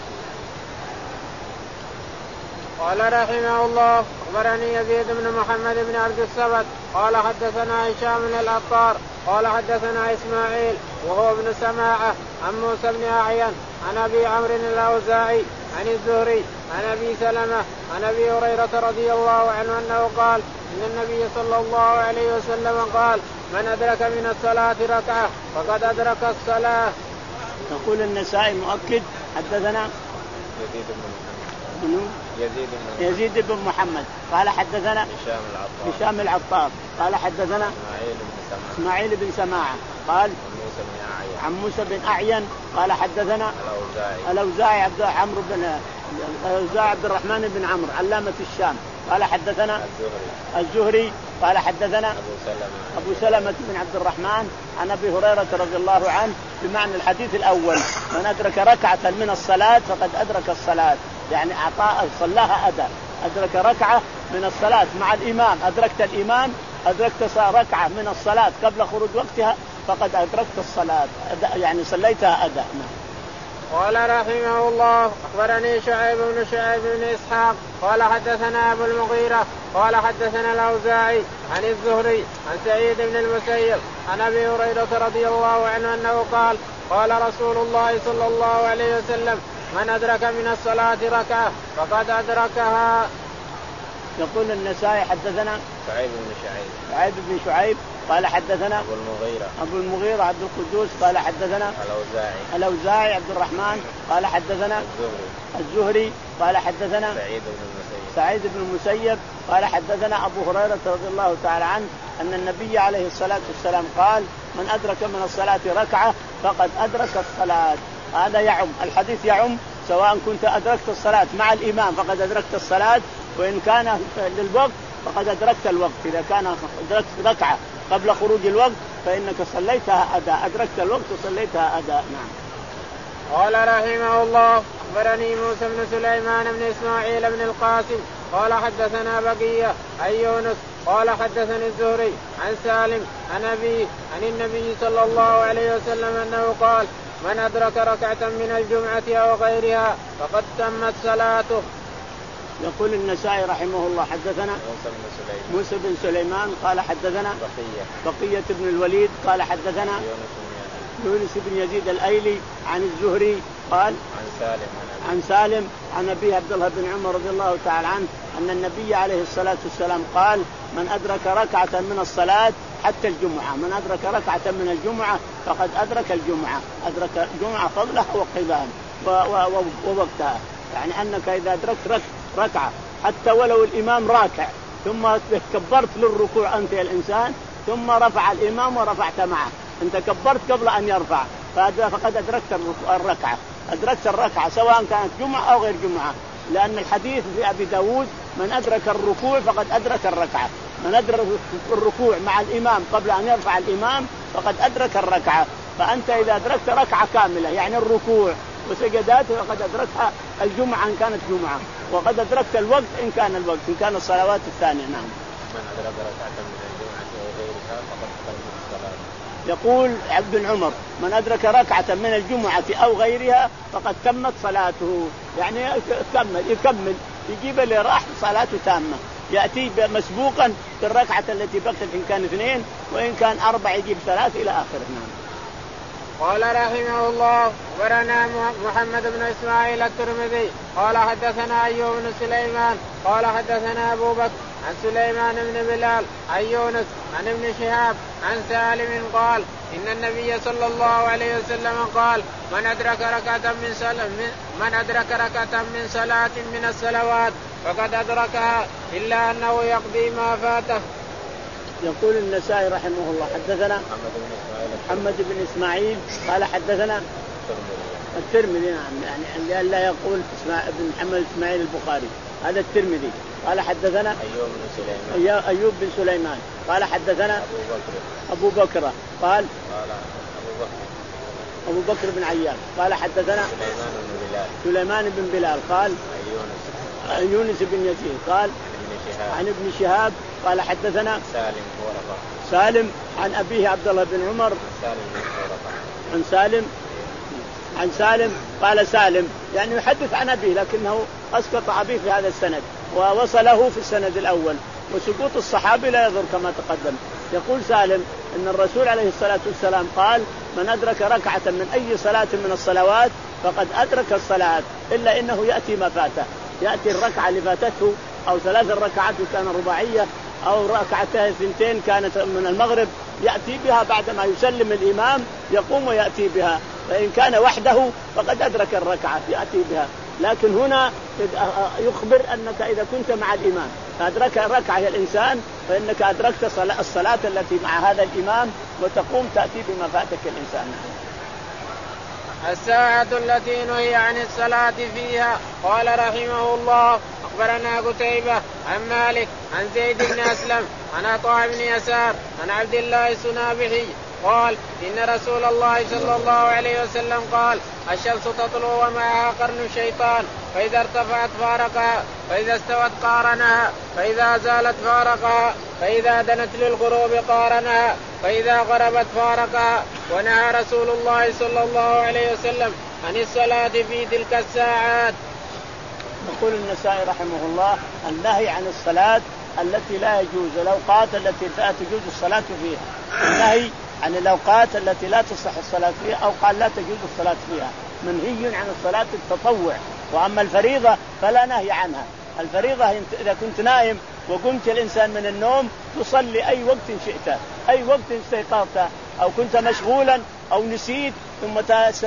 S1: قال رحمه الله أخبرني يزيد بن محمد بن عبد الصمد قال حدثنا هشام بن العطار قال حدثنا إسماعيل وهو ابن سماعة عن موسى بن أعين عن أبي عمرو الأوزاعي عن الزهري عن أبي سلمة عن أبي هريرة رضي الله عنه أنه قال إن النبي صلى الله عليه وسلم قال من أدرك من الصلاة ركعة فقد أدرك الصلاة.
S2: يقول النسائي مؤكد حدثنا
S3: يزيد بن
S2: منو؟
S3: يزيد بن
S2: يزيد بن محمد قال حدثنا
S3: هشام العطار
S2: هشام العطار قال حدثنا
S3: إسماعيل بن سماعة
S2: إسماعيل بن سماعة قال
S3: موسى بن أعين
S2: عن موسى بن أعين قال حدثنا
S3: الأوزاعي
S2: الأوزاعي عبد عمرو بن الأوزاعي عبد الرحمن بن عمرو علامة الشام قال حدثنا
S3: الزهري
S2: الزهري قال حدثنا
S3: أبو سلمة
S2: أبو سلمة بن عبد الرحمن عن أبي هريرة رضي الله عنه بمعنى الحديث الأول من أدرك ركعة من الصلاة فقد أدرك الصلاة، يعني أعطاء صلاها أداء أدرك ركعة من الصلاة مع الإمام، أدركت الإمام، أدركت ركعة من الصلاة قبل خروج وقتها فقد أدركت الصلاة، يعني صليتها أداء.
S1: قال رحمه الله أخبرني شعيب بن شعيب بن إسحاق قال حدثنا أبو المغيرة قال حدثنا الأوزاعي عن الزهري عن سعيد بن المسيب عن أبي هريرة رضي الله عنه أنه قال قال رسول الله صلى الله عليه وسلم من أدرك من الصلاة ركعة فقد أدركها.
S2: يقول النسائي حدثنا
S3: شعيب بن شعيب
S2: شعيب بن شعيب قال حدثنا
S3: أبو المغيرة
S2: أبو المغيرة عبد القدوس قال حدثنا
S3: الأوزاعي
S2: الأوزاعي عبد الرحمن قال حدثنا
S3: الزهري
S2: الزهري قال حدثنا
S3: سعيد بن المسيب
S2: سعيد بن المسيب قال حدثنا أبو هريرة رضي الله تعالى عنه أن النبي عليه الصلاة والسلام قال من أدرك من الصلاة ركعة فقد أدرك الصلاة. هذا يعم الحديث يعم سواء كنت أدركت الصلاة مع الإمام فقد أدركت الصلاة، وإن كان للوقت فقد أدركت الوقت. إذا كان أدركت ركعة قبل خروج الوقت فإنك صليتها أداء، أدركت الوقت وصليتها أداء. نعم.
S1: قال رحمه الله أخبرني موسى بن سليمان بن إسماعيل بن القاسم قال حدثنا بقية عن يونس قال حدثني الزهري عن سالم عن أبيه عن النبي صلى الله عليه وسلم أنه قال من أدرك ركعة من الجمعة أو غيرها فقد تمت صلاته.
S2: يقول النسائي رحمه الله حدثنا
S3: موسى بن سليمان
S2: موسى بن سليمان قال حدثنا
S3: بقية
S2: بقية بن الوليد قال حدثنا يونس بن يزيد الأيلي عن الزهري قال
S3: عن سالم
S2: عن سالم عن أبي عبد الله بن عمر رضي الله تعالى عنه أن النبي عليه الصلاة والسلام قال من أدرك ركعة من الصلاة حتى الجمعة، من أدرك ركعة من الجمعة فقد أدرك الجمعة، أدرك الجمعة فضلها وقيامها ووقتها. يعني أنك إذا أدركت ركعة حتى ولو الإمام راكع ثم كبرت للركوع أنت يا الإنسان ثم رفع الإمام ورفعت معه، أنت كبرت قبل أن يرفع فقد أدركت الركعة، أدركت الركعة سواء كانت جمعة أو غير جمعة، لأن الحديث في أبي داود من أدرك الركوع فقد أدرك الركعة، من أدرك الركوع مع الإمام قبل أن يرفع الإمام فقد أدرك الركعة. فأنت إذا أدركت ركعة كاملة يعني الركوع وسجداته فقد أدركها الجمعة إن كانت جمعة، وقد أدركت الوقت إن كان الوقت إن كان الصلوات الثانية. نعم.
S3: من أدرك ركعة من الجمعة وغيرها فقد تمت الصلاة.
S2: يقول عبد العمر من أدرك ركعة من الجمعة أو غيرها فقد تمت صلاته، يعني يكمل يكمل يجيب اللي راح صلاته تامة، يأتي مسبوقا بالركعة التي بقت إن كان اثنين وإن كان أربع يجيب ثلاث إلى آخره. نعم.
S1: قال رحمه الله أخبرنا محمد بن إسماعيل الترمذي قال حدثنا أيوب بن سليمان قال حدثنا أبو بكر عن سليمان بن بلال عن يونس عن ابن شهاب عن سالم قال إن النبي صلى الله عليه وسلم قال من أدرك ركعة من صلاة من أدرك ركعة من صلاة من الصلوات فقد أدركها إلا أنه يقضي ما فاته.
S2: يقول النسائي رحمه الله حدثنا محمد بن إسماعيل قال حدثنا الترمذي. نعم. يعني لا يقول ابن محمد إسماعيل البخاري، هذا الترمذي. قال حدثنا
S3: أيوب بن سليمان
S2: أيوب بن سليمان قال حدثنا
S3: أبو بكر
S2: أبو بكر قال
S3: قال أبو بكر
S2: أبو بكر بن عياش قال حدثنا
S3: سليمان بن بلال
S2: سليمان بن بلال قال
S3: يونس
S2: يونس بن يزيد قال عن ابن شهاب قال حدثنا
S3: سالم ورقة
S2: سالم عن أبيه عبد الله بن عمر
S3: سالم
S2: عن سالم عن سالم قال سالم يعني يحدث عن أبيه لكنه أسقط أبيه في هذا السند ووصله في السند الأول، وسقوط الصحابي لا يضر كما تقدم. يقول سالم أن الرسول عليه الصلاة والسلام قال من أدرك ركعة من أي صلاة من الصلوات فقد أدرك الصلاة إلا إنه يأتي ما فاته، يأتي الركعة اللي فاتته أو ثلاث الركعات كان رباعية أو ركعتها اثنتين كانت من المغرب يأتي بها بعدما يسلم الإمام يقوم ويأتي بها، فإن كان وحده فقد أدرك الركعة يأتي بها. لكن هنا يخبر أنك إذا كنت مع الإمام فأدرك الركعة الإنسان فإنك أدركت الصلاة التي مع هذا الإمام وتقوم تأتي بما فاتك الإنسان.
S1: الساعة التي نهي عن الصلاة فيها. قال رحمه الله أخبرنا قتيبة عن مالك عن زيد بن أسلم عن عطاء بن يسار عن عبد الله السنابحي قال إن رسول الله صلى الله عليه وسلم قال الشمس تطلع ومعها قرن الشيطان فإذا ارتفعت فارقها فإذا استوت قارنها فإذا زالت فارقها فإذا دنت للغروب قارنها فإذا غربت فارقها. ونهى رسول الله صلى الله عليه وسلم عن الصلاة في تلك الساعات.
S2: يقول النسائي رحمه الله النهي عن الصلاة التي لا يجوز الأوقات التي لا تجوز الصلاة فيها. النهي عن الأوقات التي لا تصح الصلاة فيها أو قال لا تجوز الصلاة فيها. منهي عن الصلاة التطوع. وأما الفريضة فلا نهي عنها. الفريضة إذا كنت نائم وقمت الإنسان من النوم تصلي أي وقت شئت أي وقت استيقظت أو كنت مشغولا أو نسيت ثم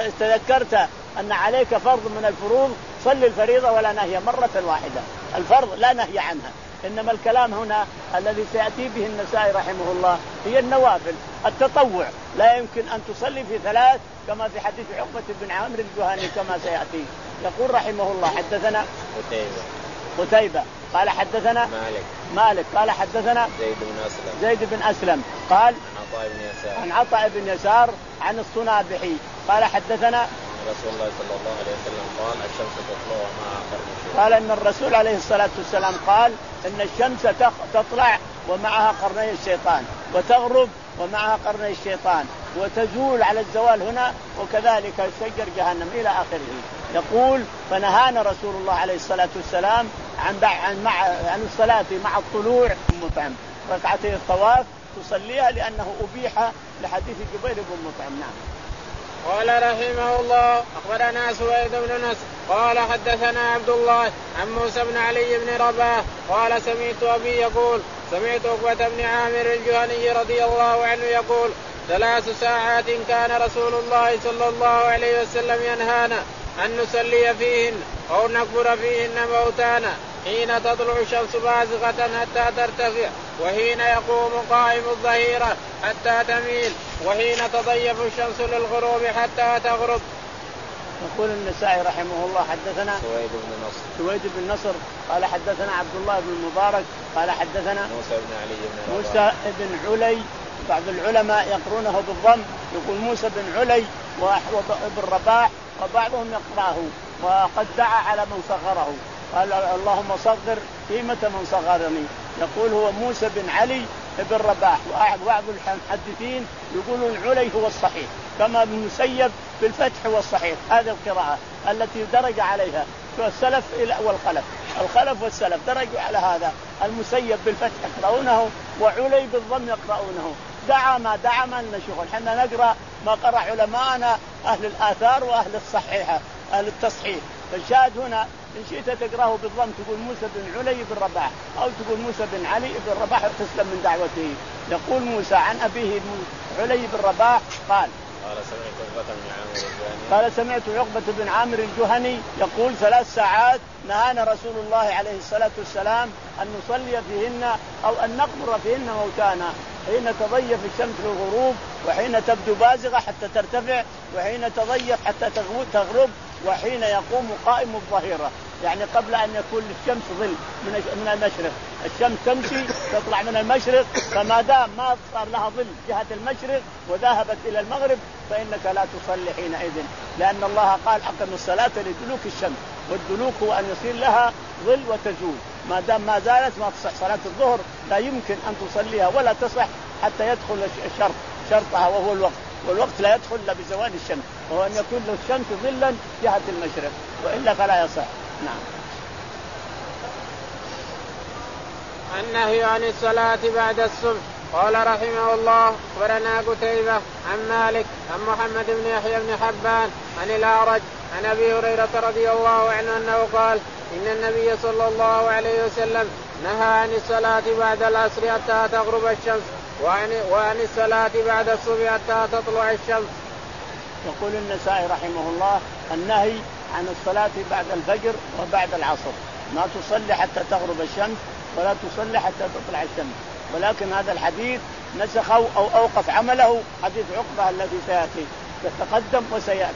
S2: تذكرت أن عليك فرض من الفروض صلي الفريضة ولا نهي مرة واحدة. الفرض لا نهي عنها. إنما الكلام هنا الذي سيأتي به النسائي رحمه الله هي النوافل التطوع. لا يمكن أن تصلي في ثلاث كما في حديث عقبة بن عامر الجهني كما سيأتي. يقول رحمه الله حدثنا
S3: قتيبة
S2: قتيبة قال حدثنا
S3: مالك
S2: مالك قال حدثنا
S3: زيد بن أسلم
S2: زيد بن أسلم قال
S3: عن عطاء بن يسار
S2: عن عطاء بن يسار عن الصنابحي قال حدثنا
S3: رسول الله صلى الله عليه وسلم قال الشمس تطلع ومعها قرن الشيطان.
S2: قال ان الرسول عليه الصلاة والسلام قال ان الشمس تطلع ومعها قرني الشيطان وتغرب ومعها قرني الشيطان وتزول على الزوال هنا وكذلك يسجر جهنم إلى آخره. يقول فنهانا رسول الله عليه الصلاة والسلام عن عن مع عن الصلاة مع الطلوع مطعم ركعتي الطواف تصليها لأنه أبيح لحديث جبير بن مطعم. نعم.
S1: قال رحمه الله أخبرنا سويد بن نصر قال حدثنا عبد الله عن موسى بن علي بن رباح قال سمعت أبي يقول سمعت عقبة بن عامر الجهني رضي الله عنه يقول ثلاث ساعات كان رسول الله صلى الله عليه وسلم ينهانا أن نصلي فيهن أو نكبر فيهن موتانا حين تطلع الشمس بازغة حتى ترتفع وحين يقوم قائم الظهيرة حتى تميل وحين تضيف الشمس للغروب حتى تغرب.
S2: يقول النسائي رحمه الله حدثنا
S3: سويد بن نصر
S2: سويد بن نصر قال حدثنا عبد الله بن المبارك قال حدثنا
S3: موسى بن علي بن
S2: موسى بن علي. بعض العلماء يقرونه بالضم يقول موسى بن علي وابن رباح وبعضهم يقرأه وقد دعا على من صغره قال اللهم صغر قيمة من صغرني. يقول هو موسى بن علي بن رباح. وبعض المحدثين يقولون علي هو الصحيح كما ابن مسيب بالفتح هو الصحيح. هذه القراءة التي درج عليها السلف والخلف. الخلف والسلف درجوا على هذا. المسيب بالفتح يقرؤونه وعلي بالضم يقرؤونه. دعا ما دعا ما لنا شغل. حنا نقرأ ما قرأ علماءنا أهل الآثار وأهل الصحيحة أهل التصحيح. فالشاهد هنا إن شئت تقرأه بالضم تقول موسى بن علي بن رباح أو تقول موسى بن علي بن رباح وتسلم من دعوته. يقول موسى عن أبيه علي بن رباح قال قال سمعت عقبة بن عامر الجهني يقول ثلاث ساعات نهانا رسول الله عليه الصلاة والسلام أن نصلي فيهن أو أن نقبر فيهن موتانا حين تضيف الشمس للغروب وحين تبدو بازغة حتى ترتفع وحين تضيف حتى تغرب وحين يقوم قائم الظهيرة يعني قبل أن يكون الشمس ظل من المشرق. الشمس تمشي تطلع من المشرق فما دام ما صار لها ظل جهة المشرق وذهبت إلى المغرب فإنك لا تصلي حينئذ لأن الله قال أقم الصلاة لدلوك الشمس والدلوك هو أن يصير لها ظل وتزول. ما دام ما زالت ما تصح صلاة الظهر لا يمكن أن تصليها ولا تصح حتى يدخل الشرط شرطها وهو الوقت والوقت لا يدخل إلا بزوال الشمس وهو أن يكون للشمس ظلا جهة المشرق وإلا فلا يصح. نعم.
S1: النهي عن الصلاة بعد الصبح. قال رحمه الله أخبرنا قتيبة عن مالك عن محمد بن يحيى بن حبان عن الأعرج عن أبي هريرة رضي الله عنه أنه قال إن النبي صلى الله عليه وسلم نهى عن الصلاة بعد العصر حتى تغرب الشمس وعن, وعن الصلاة بعد الصبح حتى تطلع الشمس.
S2: يقول النسائي رحمه الله النهي عن الصلاة بعد الفجر وبعد العصر ما تصلي حتى تغرب الشمس ولا تصلي حتى تطلع الشمس. ولكن هذا الحديث نسخه أو أوقف عمله حديث عقبة الذي سيأتي يتقدم وسيأتي.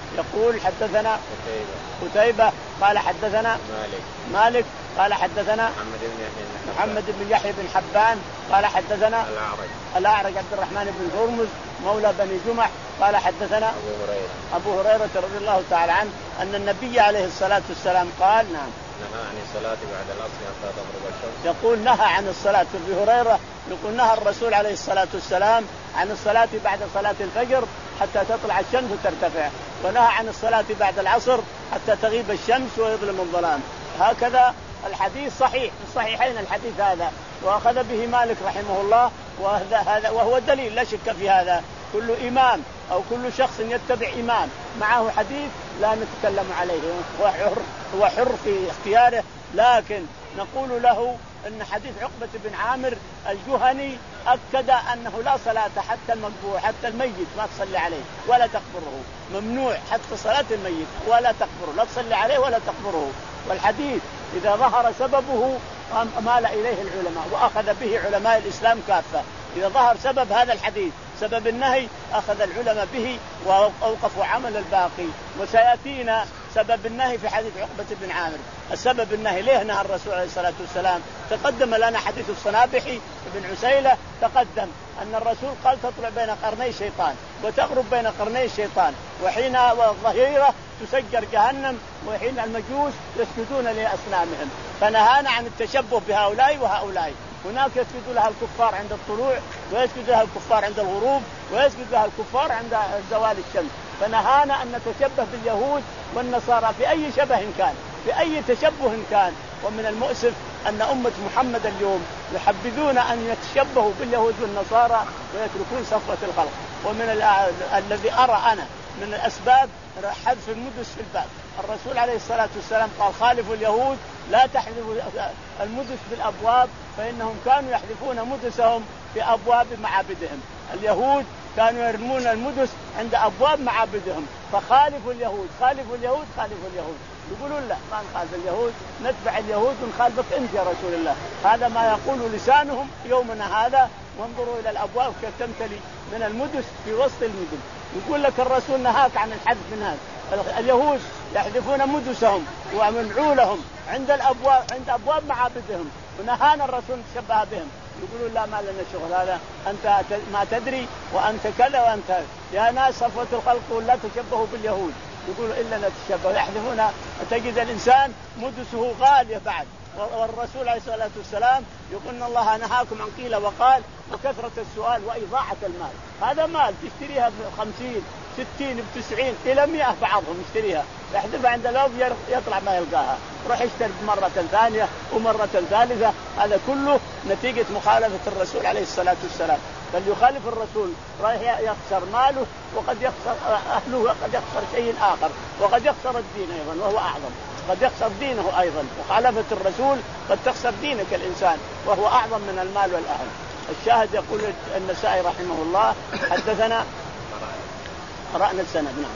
S2: يقول حدثنا
S3: قتيبة
S2: قتيبة قال حدثنا
S3: مالك
S2: مالك قال حدثنا
S3: محمد بن يحيى
S2: محمد بن يحيى بن حبان قال حدثنا
S3: الأعرج
S2: الأعرج عبد الرحمن بن هرمز مولى بني جمح قال حدثنا
S3: أبو هريرة
S2: أبو هريرة رضي الله تعالى عنه أن النبي عليه الصلاة والسلام قال نعم
S3: نهى عن الصلاة بعد العصر حتى تغرب الشمس.
S2: يقول نهى عن الصلاة. أبو هريرة يقول نهى الرسول عليه الصلاة والسلام عن الصلاة بعد صلاة الفجر حتى تطلع الشمس وترتفع، ونهى عن الصلاة بعد العصر حتى تغيب الشمس ويظلم الظلام. هكذا الحديث صحيح في الصحيحين الحديث هذا، وأخذ به مالك رحمه الله، وهذا وهو دليل لا شك في هذا. كل إمام أو كل شخص يتبع إمام معه حديث لا نتكلم عليه، هو حر, هو حر في اختياره، لكن نقول له أن حديث عقبة بن عامر الجهني أكد أنه لا صلاة حتى المقبور حتى الميت ما تصلي عليه ولا تقبره، ممنوع حتى صلاة الميت ولا تقبره، لا تصلي عليه ولا تقبره. والحديث إذا ظهر سببه مال إليه العلماء وأخذ به علماء الإسلام كافة. إذا ظهر سبب هذا الحديث سبب النهي أخذ العلماء به وأوقفوا عمل الباقي. وسيأتينا سبب النهي في حديث عقبة بن عامر. السبب النهي ليه نهى الرسول عليه الصلاة والسلام؟ تقدم لنا حديث الصنابحي بن عسيلة، تقدم أن الرسول قال تطلع بين قرني الشيطان وتغرب بين قرني الشيطان، وحين الظهيرة تسجر جهنم، وحين المجوس يسجدون لأصنامهم. فنهانا عن التشبه بهؤلاء وهؤلاء. هناك يسجد لها الكفار عند الطلوع، ويسجد لها الكفار عند الغروب، ويسجد لها الكفار عند زوال الشمس. فنهانا أن نتشبه باليهود والنصارى في أي شبه كان، في أي تشبه كان. ومن المؤسف أن أمة محمد اليوم يحبذون أن يتشبهوا باليهود والنصارى ويتركون صفوة الخلق. ومن الذي أرى أنا من الأسباب حذف المدس في الباب. الرسول عليه الصلاة والسلام قال خالفوا اليهود لا تحذفوا المدس في الأبواب، فإنهم كانوا يحذفون مدسهم في أبواب معابدهم. اليهود كانوا يرمون المدس عند أبواب معابدهم، فخالفوا اليهود خالفوا اليهود خالفوا اليهود. يقولون لا ما نخالف اليهود، نتبع اليهود ونخالفك أنت يا رسول الله. هذا ما يقول لسانهم يومنا هذا. وانظروا إلى الأبواب كيف تمتلي من المدس في وسط المدن. يقول لك الرسول نهاك عن الحذف من هذا. اليهود يحذفون مدسهم ومنعوا لهم عند الأبواب عند أبواب معابدهم، ونهانا الرسول تشبه بهم. يقولون لا ما لنا شغل هذا، أنت ما تدري وأنت كذا وأنت يا ناس صفوة الخلق ولا تشبهوا باليهود. يقولوا إلا نتشبه، يحذفون. تجد الإنسان مدسه غالية بعد. والرسول عليه الصلاة والسلام يقول إن الله نهاكم عن قيل وقال وكثرة السؤال وإضاعة المال. هذا مال تشتريها بخمسين ستين بتسعين إلى مئة، بعضهم يشتريها يحذفها عند الأرض يطلع ما يلقاها، روح يشتري مرة ثانية ومرة ثالثة. هذا كله نتيجة مخالفة الرسول عليه الصلاة والسلام. بل يخالف الرسول رايح يخسر ماله، وقد يخسر أهله، وقد يخسر شيء آخر، وقد يخسر الدين أيضا وهو أعظم، قد يخسر دينه أيضا. مخالفة الرسول قد تخسر دينك الإنسان وهو أعظم من المال والأهل. الشاهد يقول النسائي رحمه الله حدثنا قرأنا السند. نعم.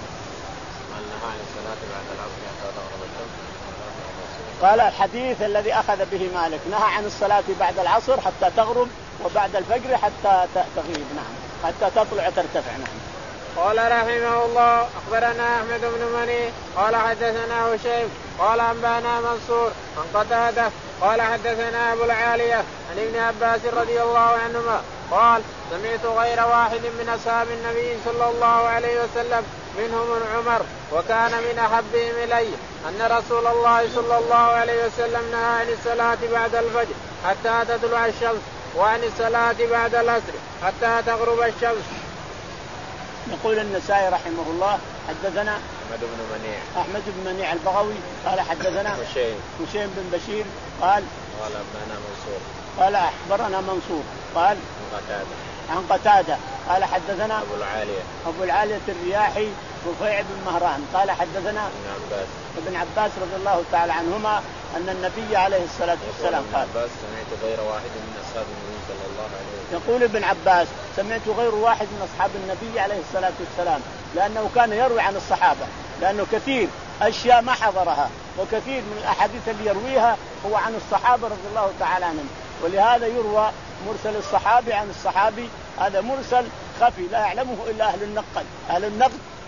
S2: قال الحديث الذي أخذ به مالك نهى عن الصلاة بعد العصر حتى تغرب وبعد الفجر حتى تغيب. نعم حتى تطلع وترتفع. نعم.
S1: قال رحمه الله أخبرنا أحمد بن مني قال حدثنا هشيم قال أنبانا منصور عن قتادة قال حدثنا أبو العالية عن ابن عباس رضي الله عنهما قال سمعت غير واحد من أصحاب النبي صلى الله عليه وسلم منهم عمر وكان من أحبهم إلي أن رسول الله صلى الله عليه وسلم نهى عن الصلاة بعد الفجر حتى تطلع الشمس وعن الصلاة بعد العصر حتى تغرب الشمس.
S2: يقول النسائي رحمه الله حدثنا
S3: أحمد بن منيع
S2: أحمد بن منيع البغوي قال حدثنا
S3: هشيم
S2: هشيم بن بشير قال
S3: قال أنبانا منصور
S2: قال أخبرنا منصور قال
S3: عن قتادة
S2: عن قتادة قال حدثنا
S3: أبو العالية
S2: أبو العالية الرياحي رفيع بن مهران قال حدثنا
S3: ابن عباس
S2: ابن عباس رضي الله تعالى عنهما أن النبي عليه الصلاة والسلام قال
S3: عباس سمعت غير واحد من أصحاب النبي صلى الله عليه وسلم.
S2: يقول ابن عباس سمعت غير واحد من أصحاب النبي عليه الصلاة والسلام، لأنه كان يروي عن الصحابة، لأنه كثير أشياء ما حضرها وكثير من الأحاديث اللي يرويها هو عن الصحابة رضي الله تعالى عنهم، ولهذا يروى مرسل الصحابي عن الصحابي. هذا مرسل خفي لا يعلمه إلا أهل النقد أهل النقد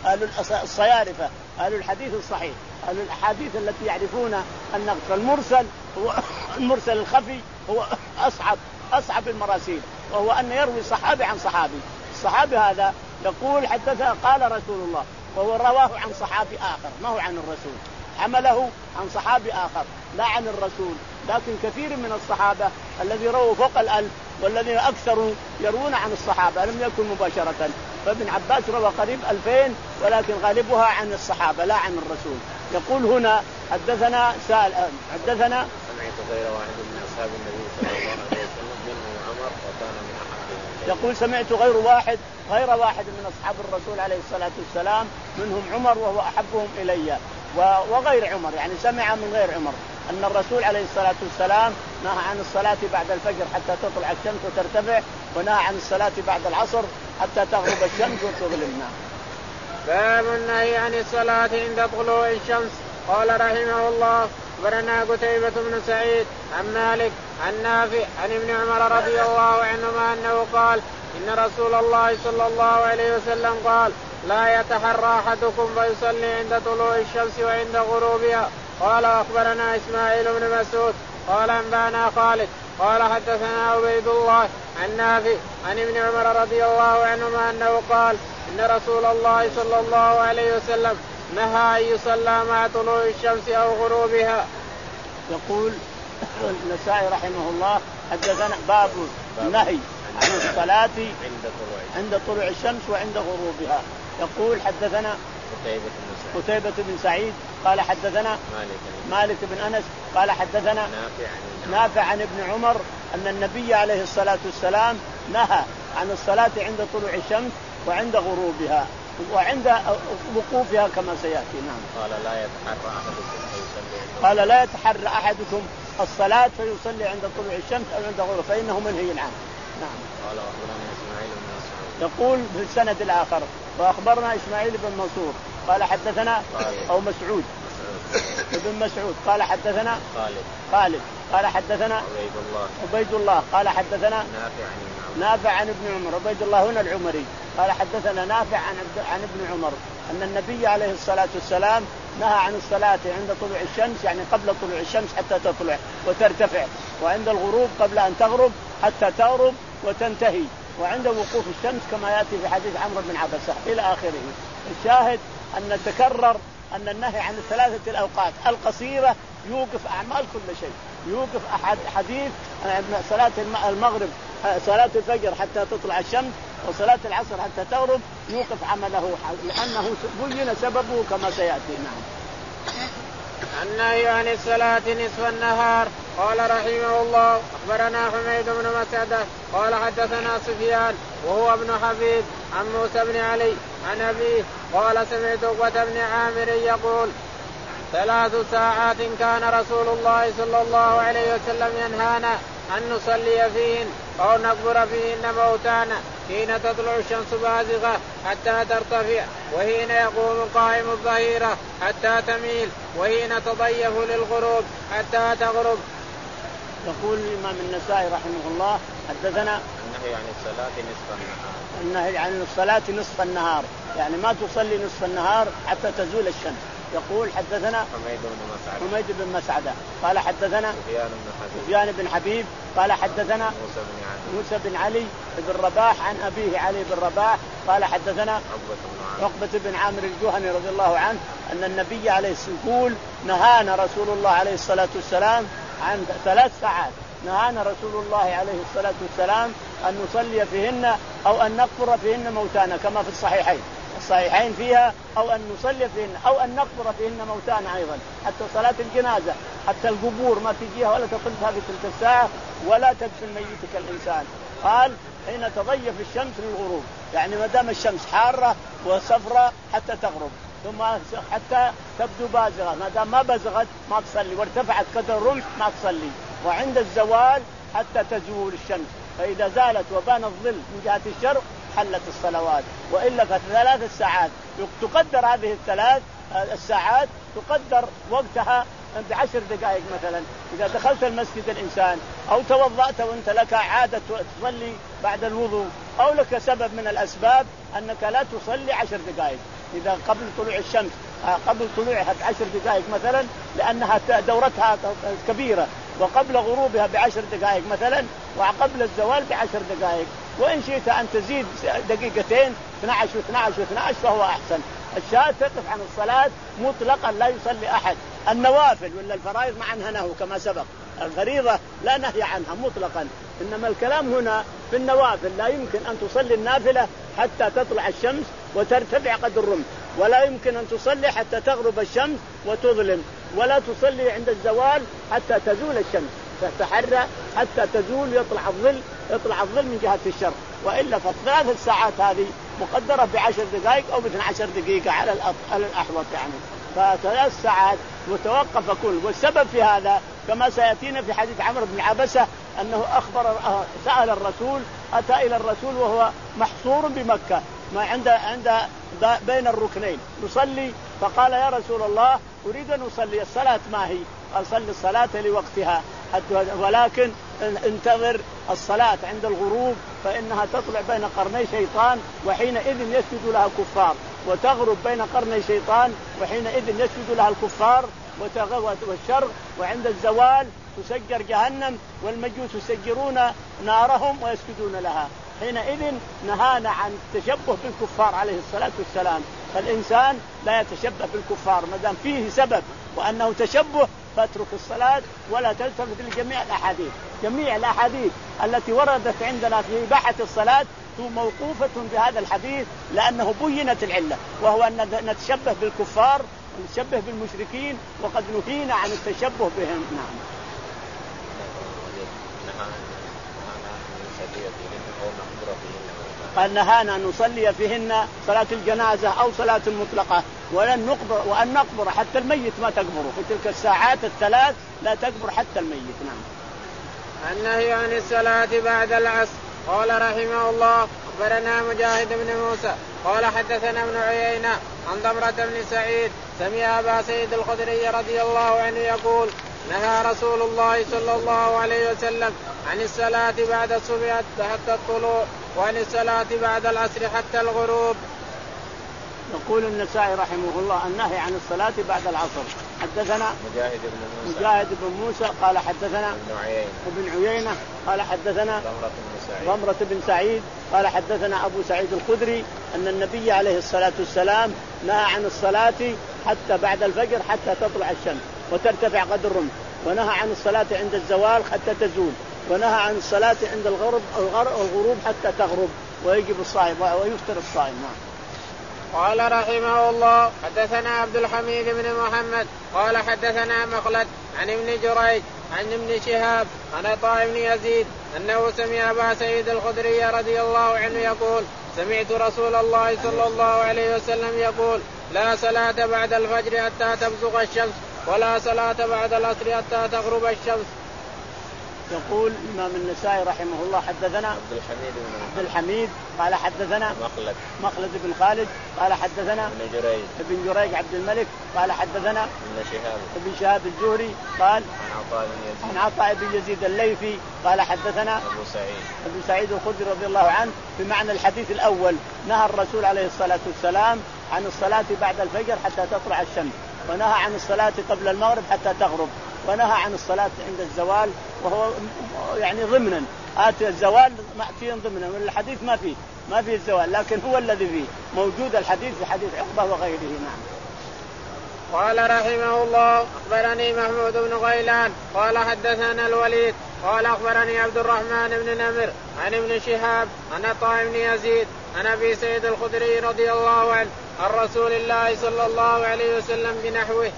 S2: أهل الصيارفة أهل الحديث الصحيح أهل الأحاديث التي يعرفون أن المرسل هو المرسل الخفي هو أصعب أصعب المراسيل، وهو أن يروي صحابي عن صحابي. الصحابي هذا يقول حدثنا قال رسول الله، وهو رواه عن صحابي آخر ما هو عن الرسول، حمله عن صحابي آخر لا عن الرسول. لكن كثير من الصحابة الذي رووا فوق الألف والذين أكثروا يروون عن الصحابة لم يكن مباشرة. فابن عباس روى قريب ألفين ولكن غالبها عن الصحابة لا عن الرسول. يقول هنا حدثنا سال حدثنا
S3: سمعت غير واحد من أصحاب النبي صلى الله عليه وسلم منهم عمر وكان من أحبهم.
S2: يقول سمعت غير واحد غير واحد من أصحاب الرسول عليه الصلاة والسلام منهم عمر وهو أحبهم إلي وغير عمر، يعني سمع من غير عمر أن الرسول عليه الصلاة والسلام نهى عن الصلاة بعد الفجر حتى تطلع الشمس وترتفع، ونهى عن الصلاة بعد العصر حتى تغرب الشمس وتظلمنا.
S1: باب النهي عن الصلاة عند طلوع الشمس. قال رحمه الله أخبرنا قتيبة بن سعيد عن مالك عن نافع عن ابن عمر رضي الله عنهما أنه قال إن رسول الله صلى الله عليه وسلم قال لا يتحرى أحدكم فيصلي عند طلوع الشمس وعند غروبها. قال أخبرنا إسماعيل بن مسعود قال أنبانا خالد قال حدثنا عبيد الله عن نافع عن ابن عمر رضي الله عنهما أنه قال إن رسول الله صلى الله عليه وسلم نهى أن يصلى مع طلوع الشمس أو غروبها.
S2: يقول النسائي رحمه الله حدثنا باب النهي عن الصلاة عند طلوع الشمس وعند غروبها. يقول حدثنا قتيبة بن سعيد قال حدثنا مالك بن أنس قال حدثنا نافع عن ابن عمر أن النبي عليه الصلاة والسلام نهى عن الصلاة عند طلوع الشمس وعند غروبها وعند وقوفها كما سيأتي. نعم.
S3: قال لا يتحرى أحدكم فيصلي
S2: قال لا يتحرى أحدكم الصلاة فيصلي عند طلوع الشمس أو عند غروبها فإنه منهي عنه. نعم.
S3: قال أخبرنا إسماعيل بن مسعود
S2: يقول في السند الآخر وأخبرنا إسماعيل بن منصور قال حدثنا أو مسعود ابن مسعود قال حدثنا
S3: خالد
S2: خالد قال حدثنا
S3: عبيد الله
S2: عبيد الله قال حدثنا
S3: نافع عن
S2: نافع عن ابن عمر عبيد الله هنا العمري قال حدثنا نافع عن عن ابن عمر أن النبي عليه الصلاة والسلام نهى عن الصلاة عند طلوع الشمس يعني قبل طلوع الشمس حتى تطلع وترتفع، وعند الغروب قبل أن تغرب حتى تغرب وتنتهي، وعند وقوف الشمس كما يأتي في حديث عمرو بن عبسة إلى آخره. الشاهد أن تكرر أن النهي عن الثلاثة الأوقات القصيرة يوقف أعمال كل شيء، يوقف أحد حديث صلاة المغرب صلاة الفجر حتى تطلع الشمس وصلاة العصر حتى تغرب يوقف عمله لأنه بين سببه كما سيأتي. نعم.
S1: النهي عن الصلاة نصف النهار. قال رحمه الله أخبرنا حميد بن مسعدة قال حدثنا سفيان وهو ابن حبيب عن موسى بن علي عن أبيه قال سمعت عقبة بن عامر يقول ثلاث ساعات كان رسول الله صلى الله عليه وسلم ينهانا أن نصلي فيهن أو نقبر فيهن موتانا حين تطلع الشمس بازغة حتى ترتفع وحين يقوم قائم الظهيرة حتى تميل وحين تضيف للغروب حتى تغرب.
S2: يقول الإمام النسائي رحمه الله حدثنا
S3: النهي عن الصلاة نصف النهار.
S2: النهي عن الصلاة نصف النهار يعني ما تصلي نصف النهار حتى تزول الشمس. يقول حدثنا
S3: حميد بن مسعدة
S2: حميد بن مسعدة قال حدثنا
S3: سفيان بن حبيب
S2: سفيان بن حبيب قال حدثنا
S3: موسى بن علي
S2: موسى بن علي بن رباح عن أبيه علي بن رباح قال حدثنا عقبة بن عامر الجهني رضي الله عنه أن النبي عليه الصلاة والسلام نهانا رسول الله عليه الصلاة والسلام عن ثلاث ساعات نهانا رسول الله عليه الصلاة والسلام أن نصلي فيهن أو أن نقبر فيهن موتانا كما في الصحيحين الصحيحين فيها أو أن نصلي فيهن أو أن نقبر فيهن موتانا أيضا حتى صلاة الجنازة حتى القبور ما تجيها ولا تقلتها في تلك الساعة ولا تدفن ميتك الإنسان. قال حين تضيف الشمس للغروب يعني ما دام الشمس حارة وصفراء حتى تغرب ثم حتى تبدو بازغة ما دام ما بزغت ما تصلي وارتفعت قدر الرمح ما تصلي وعند الزوال حتى تزول الشمس فإذا زالت وبان الظل من جهة الشرق حلت الصلوات وإلا فثلاث الساعات تقدر هذه الثلاث الساعات تقدر وقتها بعشر دقائق مثلا إذا دخلت المسجد الإنسان أو توضأت وأنت لك عادة تصلي بعد الوضوء أو لك سبب من الأسباب أنك لا تصلي عشر دقائق إذا قبل طلوع الشمس قبل طلوعها بعشر دقائق مثلا لأنها دورتها كبيرة، وقبل غروبها بعشر دقائق مثلا، وقبل الزوال بعشر دقائق. وإن شئت أن تزيد دقيقتين اثنا عشر واثنا عشر واثنا عشر فهو أحسن. الشاة تقف عن الصلاة مطلقا لا يصلي أحد. النوافل ولا الفرائض ما عنها نهي كما سبق، الفريضة لا نهي عنها مطلقا، إنما الكلام هنا في النوافل. لا يمكن أن تصلي النافلة حتى تطلع الشمس وترتفع قدر الرمح، ولا يمكن أن تصلي حتى تغرب الشمس وتظلم، ولا تصلي عند الزوال حتى تزول الشمس، تتحرى حتى تزول يطلع الظل يطلع الظل من جهة الشرق. وإلا فالثلاث الساعات هذه مقدرة بعشر دقائق أو باثنى عشر دقيقة على الأحوط يعني، فثلاث ساعات متوقف كل. والسبب في هذا كما سيأتينا في حديث عمرو بن عبسة أنه أخبر سأل الرسول، أتى إلى الرسول وهو محصور بمكة ما عند عند بين الركنين يصلي، فقال يا رسول الله أريد أن أصلي، الصلاة ما هي؟ قال صلي الصلاة لوقتها ولكن انتظر الصلاة عند الغروب فإنها تطلع بين قرني شيطان وحينئذ يسجد لها الكفار، وتغرب بين قرني شيطان وحينئذ يسجد لها الكفار والشر، وعند الزوال تسجر جهنم والمجوس يسجرون نارهم ويسجدون لها. حينئذ نهانا عن التشبه بالكفار عليه الصلاة والسلام، فالإنسان لا يتشبه بالكفار ما دام فيه سبب وأنه تشبه، فاترك الصلاة ولا تلتفت لجميع الأحاديث. جميع الأحاديث التي وردت عندنا في إباحة الصلاة موقوفة بهذا الحديث، لأنه بينت العلة وهو أن نتشبه بالكفار ونتشبه بالمشركين، وقد نهينا عن التشبه بهم. نعم. قال نهانا أن نصلي فيهن صلاة الجنازة أو صلاة المطلقة، ولن نقبر وأن نقبر حتى الميت ما تقبره في تلك الساعات الثلاث، لا تقبر حتى الميت. نعم.
S1: النهي عن الصلاة بعد العصر. قال رحمه الله أخبرنا مجاهد بن موسى قال حدثنا ابن عيينة عن ضمرة بن سعيد سمع أبا سعيد الخدري رضي الله عنه يقول نهى رسول الله صلى الله عليه وسلم عن الصلاة بعد الصبح حتى الطلوع وعن الصلاة بعد العصر حتى الغروب.
S2: يقول النسائي رحمه الله النهي عن الصلاة بعد العصر. حدثنا
S3: مجاهد بن موسى
S2: مجاهد بن موسى قال حدثنا
S3: ابن عيينة
S2: ابن عيينة قال حدثنا
S3: ضمرة بن سعيد
S2: ضمرة بن سعيد قال حدثنا أبو سعيد الخدري أن النبي عليه الصلاة والسلام نهى عن الصلاة حتى بعد الفجر حتى تطلع الشمس وترتفع قدر الرمح، ونهى عن الصلاة عند الزوال حتى تزول، ونهى عن الصلاة عند الغرب الغروب حتى تغرب ويجب الصائم ويفطر الصائم.
S1: قال رحمه الله حدثنا عبد الحميد بن محمد قال حدثنا مخلد عن ابن جريج عن ابن شهاب عن عطاء بن يزيد أنه سمع أبا سعيد الخدري رضي الله عنه يقول سمعت رسول الله صلى الله عليه وسلم يقول لا صلاة بعد الفجر حتى تبزغ الشمس ولا صلاة بعد العصر حتى تغرب الشمس.
S2: يقول الإمام النسائي رحمه الله حدثنا
S3: عبد الحميد بن
S2: عبد الحميد قال حدثنا
S3: مخلد
S2: مخلد بن خالد قال حدثنا
S3: ابن جريج
S2: ابن جريج عبد الملك قال حدثنا
S3: ابن شهاب
S2: ابن شهاب الزهري قال
S3: عن عطاء بن يزيد
S2: عن عطاء بن يزيد الليثي قال حدثنا
S3: أبو سعيد
S2: ابن سعيد الخدري رضي الله عنه بمعنى الحديث الأول. نهى الرسول عليه الصلاة والسلام عن الصلاة بعد الفجر حتى تطلع الشمس، ونهى عن الصلاة قبل المغرب حتى تغرب، ونهى عن الصلاة عند الزوال وهو يعني ضمنا آتي الزوال مأتيا ضمنا، والحديث ما فيه ما فيه الزوال لكن هو الذي فيه موجود الحديث في حديث عقبة وغيره. نعم.
S1: قال رحمه الله أخبرني محمود بن غيلان قال حدثنا الوليد قال أخبرني عبد الرحمن بن نمر عن ابن شهاب عن عطاء بن يزيد عن أبي سعيد الخدري رضي الله عنه عن رسول الله صلى الله عليه وسلم بنحوه.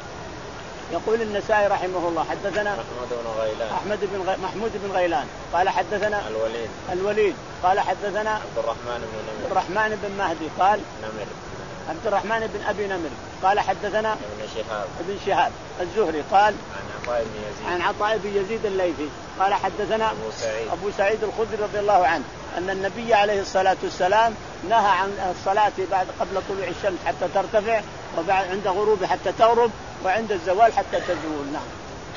S2: يقول النسائي رحمه الله حدثنا
S3: محمود بن غيلان
S2: أحمد بن غ... محمود بن غيلان قال حدثنا
S3: الوليد
S2: الوليد قال حدثنا
S3: عبد الرحمن بن نمر
S2: عبد الرحمن بن مهدي قال
S3: نمر
S2: عبد الرحمن بن أبي نمر قال حدثنا
S3: ابن شهاب
S2: ابن شهاب الزهري قال
S3: عن عطاء بن يزيد
S2: عن عطاء بن يزيد الليثي قال حدثنا
S3: أبو سعيد
S2: أبو سعيد الخدري رضي الله عنه أن النبي عليه الصلاة والسلام نهى عن الصلاة بعد قبل طلوع الشمس حتى ترتفع، وبعد عند غروب حتى تغرب، وعند الزوال حتى تزول. نعم.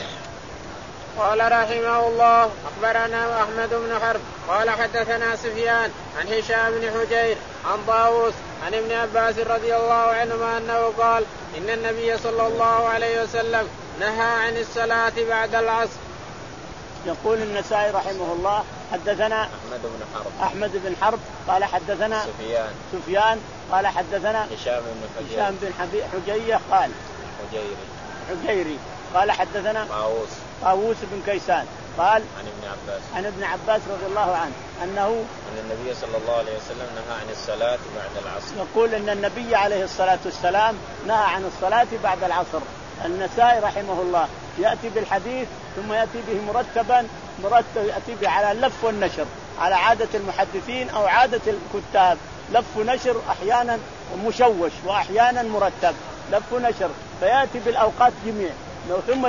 S1: قال رحمه الله أخبرنا أحمد بن حرب قال حدثنا سفيان عن هشام بن حجير عن طاووس عن ابن عباس رضي الله عنهما أنه قال إن النبي صلى الله عليه وسلم نهى عن الصلاة بعد العصر.
S2: يقول النسائي رحمه الله حدثنا
S3: أحمد بن حرب
S2: أحمد بن حرب قال حدثنا
S3: سفيان
S2: سفيان قال حدثنا
S3: هشام بن حجير
S2: هشام بن حجية قال
S3: حجيري
S2: حجيري قال حدثنا
S3: طاووس
S2: طاووس بن كيسان قال
S3: عن ابن عباس
S2: عن ابن عباس رضي الله عنه أنه
S3: أن النبي صلى الله عليه وسلم نهى عن الصلاة بعد العصر.
S2: يقول أن النبي عليه الصلاة والسلام نهى عن الصلاة بعد العصر. النسائي رحمه الله يأتي بالحديث ثم يأتي به مرتبا مرتب يأتي به على اللف والنشر على عادة المحدثين أو عادة الكتاب، لف ونشر أحيانا مشوش وأحيانا مرتب، لف ونشر فيأتي بالأوقات جميع ثم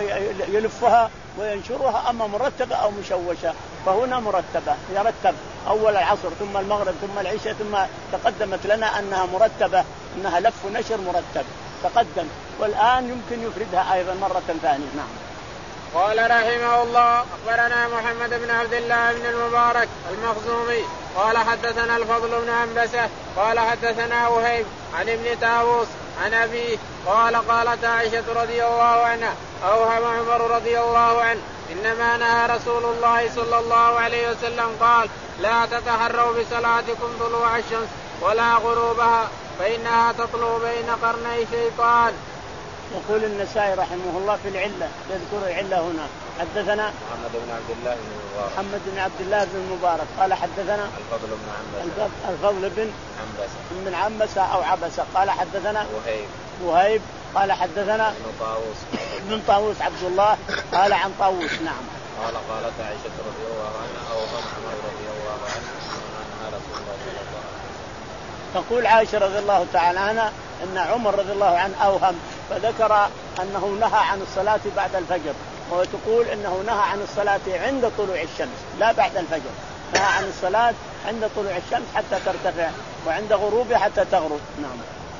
S2: يلفها وينشرها أما مرتبة أو مشوشة. فهنا مرتبة يرتب أول العصر ثم المغرب ثم العشاء ثم تقدمت لنا أنها مرتبة أنها لف ونشر مرتب تقدم، والآن يمكن يفردها أيضا مرة ثانية. نعم.
S1: قال رحمه الله أخبرنا محمد بن عبد الله بن المبارك المخزومي قال حدثنا الفضل بن عنبسة قال حدثنا وهيب عن ابن طاووس عن أبيه قال قالت عائشة رضي الله عنها أوهم عمر رضي الله عنه إنما نهى رسول الله صلى الله عليه وسلم قال لا تتحروا بصلاتكم طلوع الشمس ولا غروبها فإنها تطلع بين قرني شيطان.
S2: يقول النسائي رحمه الله في العلة يذكر العلة هنا حدثنا
S3: محمد بن عبد الله بن المبارك
S2: محمد بن عبد الله بن المبارك قال حدثنا
S3: الفضل بن عنبسة
S2: الفضل بن
S3: عنبسة
S2: من عنبسة أو عبسة قال حدثنا
S3: وهيب
S2: وهيب قال حدثنا
S3: ابن طاووس
S2: ابن طاووس عبد الله قال عن طاووس. نعم.
S3: قال قالت عائشة رضي الله عنها أو عمر رضي الله عنه أنها رسول الله صلى الله عليه وسلم.
S2: تقول عائشة رضي الله تعالى عنها أن عمر رضي الله عنه أوهم فذكر أنه نهى عن الصلاة بعد الفجر، وتقول أنه نهى عن الصلاة عند طلوع الشمس لا بعد الفجر، نهى عن الصلاة عند طلوع الشمس حتى ترتفع وعند غروبها حتى تغرب. نعم.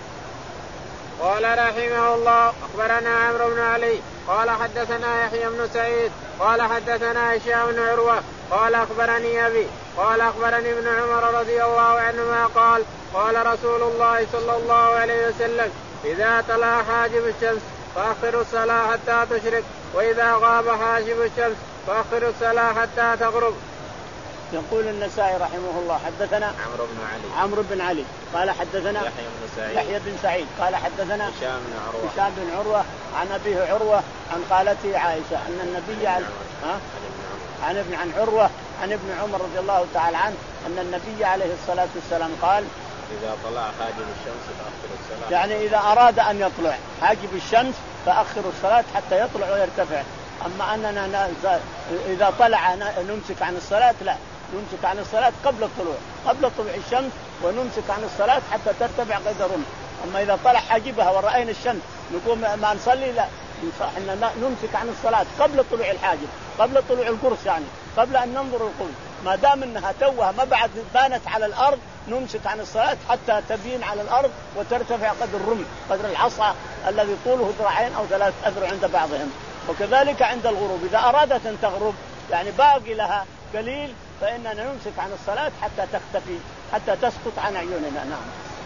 S1: قال رحمه الله أخبرنا عمرو بن علي قال حدثنا يحيى بن سعيد قال حدثنا هشام بن عروة قال أخبرني أبي قال أخبرني ابن عمر رضي الله عنهما قال قال رسول الله صلى الله عليه وسلم إذا طلع حاجب الشمس فأخر الصلاة حتى تشرق وإذا غاب حاجب الشمس فأخر الصلاة حتى تغرب.
S2: يقول النسائي رحمه الله حدثنا
S3: عمرو بن علي
S2: عمرو بن علي قال حدثنا
S3: يحيى بن سعيد
S2: يحيى بن سعيد قال حدثنا
S3: هشام بن عروة
S2: هشام بن عروة عن أبيه عروة عن خالته عائشة أن النبي عن ها عن ابن عن عروة عن ابن عمر رضي الله تعالى عنه أن النبي عليه الصلاة والسلام قال
S3: إذا طلع حاجب الشمس فأخر الصلاة،
S2: يعني إذا أراد أن يطلع حاجب الشمس فأخر الصلاة حتى يطلع ويرتفع. أما أننا إذا طلع نمسك عن الصلاة لا، نمسك عن الصلاة قبل الطلوع قبل طلوع الشمس ونمسك عن الصلاة حتى ترتفع قدر رمح. أما إذا طلع حاجبها ورأينا الشمس نقوم ما نصلي لا، إحنا نمسك عن الصلاة قبل طلوع الحاجب قبل طلوع القرص، يعني قبل أن ننظر القرص، ما دام أنها توها ما بعد بانت على الأرض نمسك عن الصلاة حتى تبين على الأرض وترتفع قدر الرمح قدر العصا الذي طوله ذراعين أو ثلاث أذرع عند بعضهم. وكذلك عند الغروب إذا أرادت أن تغرب يعني باقي لها قليل فإننا نمسك عن الصلاة حتى تختفي حتى تسقط عن عيوننا. نعم.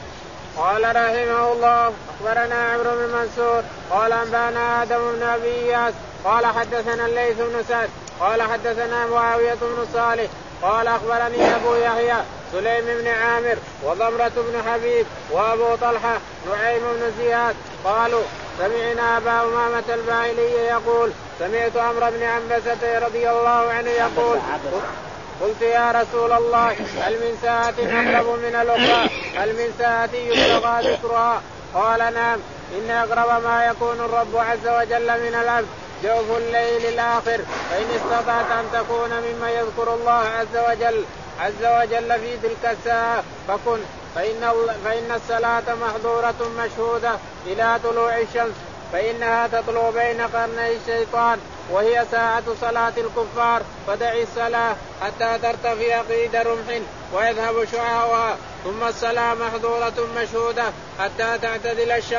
S1: قال رحمه الله أخبرنا عمرو بن منصور قال أنبانا آدم بن أبي إياس قال حدثنا الليث بن سعد قال حدثنا معاوية بن صالح قال أخبرني أبو يحيى سليم بن عامر وضمرة بن حبيب وأبو طلحة نعيم بن زياد قالوا سمعنا أبا أمامة الباهلي يقول سمعت عمرو بن عنبسة رضي الله عنه يقول قلت يا رسول الله هل من ساعة أقرب من الأخرى هل من ساعة يبلغ ذكرها؟ قال نعم إن أقرب ما يكون الرب عز وجل من العبد جوف الليل الآخر فإن استطعت أن تكون ممن يذكر الله عز وجل عز وجل في تلك الساعة فكن فإن, فإن الصلاة محظورة مشهودة إلى طلوع الشمس فإنها تطلع بين قرني الشيطان وهي ساعة صلاة الكفار فدعي الصلاة حتى ترتفع قيد رمح ويذهب شعاعها ثم الصلاة محظورة مشهودة حتى تعتدل الشمس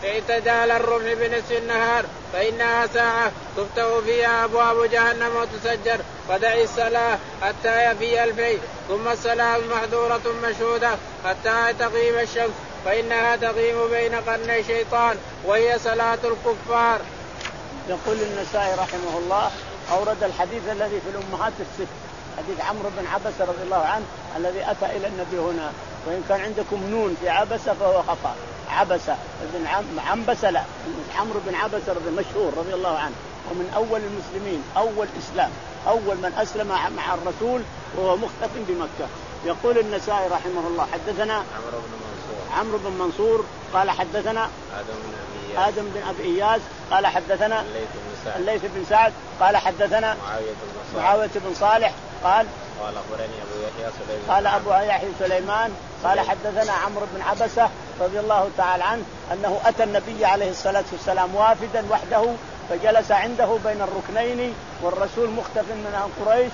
S1: اعتدال الرمح بنصف النهار فإنها ساعة تفتح فيها أبواب جهنم وتسجر. فدع الصلاة حتى يفي الفي ثم الصلاة محظورة مشهودة حتى تغيب الشمس فإنها تغيب بين قرني الشيطان وهي صلاة الكفار.
S2: يقول النسائي رحمه الله أورد الحديث الذي في الأمهات الست، حديث عمرو بن عبسة رضي الله عنه الذي أتى إلى النبي هنا، وإن كان عندكم نون في عبسة فهو خطأ، عبسة بن عنبسة لا، عمرو بن عبسة رضي مشهور رضي الله عنه، ومن أول المسلمين، أول إسلام، أول من أسلم مع الرسول وهو مختف بمكة. يقول النسائي رحمه الله حدثنا
S3: عمرو بن منصور
S2: عمرو بن منصور قال حدثنا
S3: آدم بن أبي إياس
S2: آدم بن أبي إياس قال حدثنا
S3: الليث بن سعد
S2: الليث بن سعد قال حدثنا
S3: معاوية بن صالح
S2: معاوية بن صالح قال
S3: قال أخبرني أبو يحيى سليمان
S2: قال أبو يحيى سليمان قال حدثنا عمرو بن عبسة رضي الله تعالى عنه أنه أتى النبي عليه الصلاة والسلام وافدا وحده فجلس عنده بين الركنين والرسول مختف من قريش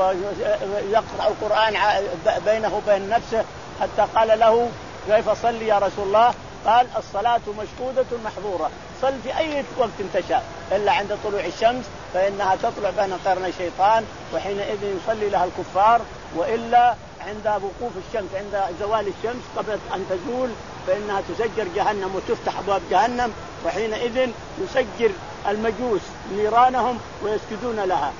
S2: ويقرأ القرآن بينه وبين نفسه حتى قال له كيف صلي يا رسول الله؟ قال الصلاة مشهودة محظورة، صل في أي وقت تشاء إلا عند طلوع الشمس فإنها تطلع بين قرني الشيطان وحينئذ يصلي لها الكفار، وإلا عند وقوف الشمس عند زوال الشمس قبل أن تزول فإنها تسجر جهنم وتفتح أبواب جهنم، وحينئذ يسجر المجوس نيرانهم ويسجدون لها.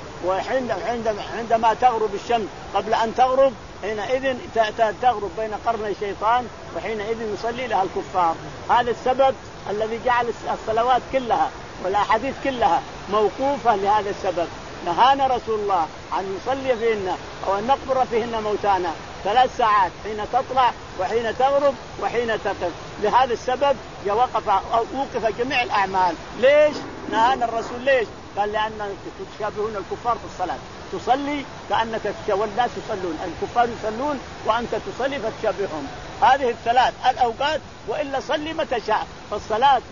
S2: وعندما تغرب الشمس قبل أن تغرب حينئذ تغرب بين قرني الشيطان وحينئذ يصلي لها الكفار. هذا السبب الذي جعل الصلوات كلها والأحاديث كلها موقوفة لهذا السبب. نهانا رسول الله أن نصلي فيهن أو أن نقبر فيهن موتانا ثلاث ساعات حين تطلع وحين تغرب وحين تقف. لهذا السبب وقف أو وقف جميع الأعمال. ليش نهانا الرسول؟ ليش؟ قال لأن تشابهون الكفار في الصلاة، تصلي كأنك والناس يصلون، الكفار يصلون وأنت تصلي فتشابههم. هذه الثلاث الأوقات وإلا صلي متى شاء، فالصلاة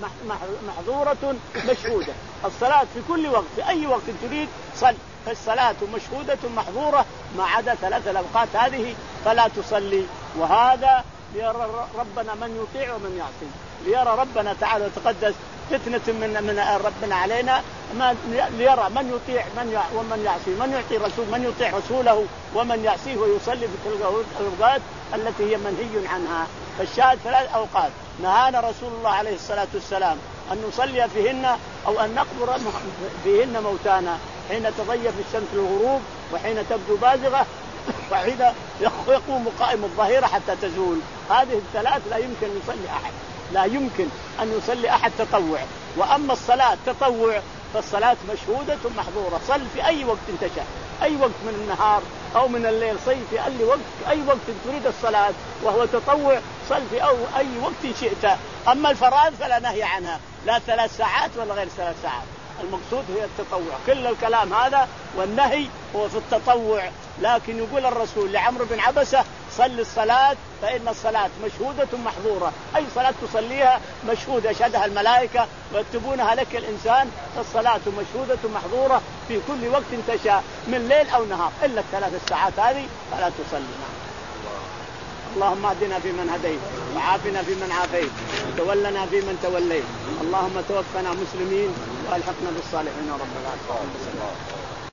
S2: محظورة مشهودة. الصلاة في كل وقت في أي وقت تريد صل، فالصلاة مشهودة محظورة ما عدا ثلاث الأوقات هذه فلا تصلي. وهذا ليرى ربنا من يطيع ومن يعصي، ليرى ربنا تعالى وتقدس فتنة من من ربنا علينا، ما ليرى من يطيع من ومن يعصي، من يعطي رسول من يطيع رسوله ومن يعصيه ويصلي في تلك الأوقات التي هي منهي عنها. فالشاهد ثلاث أوقات نهانا رسول الله عليه الصلاة والسلام أن نصلي فيهن أو أن نقبر فيهن موتانا حين تضيف الشمس الغروب وحين تبدو بازغة وحين يقوم قائم الظهيرة حتى تزول. هذه الثلاث لا يمكن أن يصلي أحد، لا يمكن أن يصلي أحد تطوع. وأما الصلاة تطوع فالصلاة مشهودة محظورة، صل في أي وقت تشاء، أي وقت من النهار أو من الليل، صل في أي وقت أي وقت تريد الصلاة وهو تطوع، صل في أو أي وقت شئت. أما الفرائض فلا نهي عنها، لا ثلاث ساعات ولا غير ثلاث ساعات، المقصود هي التطوع. كل الكلام هذا والنهي هو في التطوع. لكن يقول الرسول لعمرو بن عبسة صل الصلاة فإن الصلاة مشهودة محظورة، أي صلاة تصليها مشهودة يشهدها الملائكة ويكتبونها لك الإنسان، فالصلاة مشهودة محظورة في كل وقت تشاء من ليل أو نهار إلا الثلاث الساعات هذه فلا تصلي. اللهم اهدنا فيمن هديت وعافنا فيمن عافيت وتولنا فيمن توليت. اللهم توفنا مسلمين والحقنا بالصالحين رب العالمين.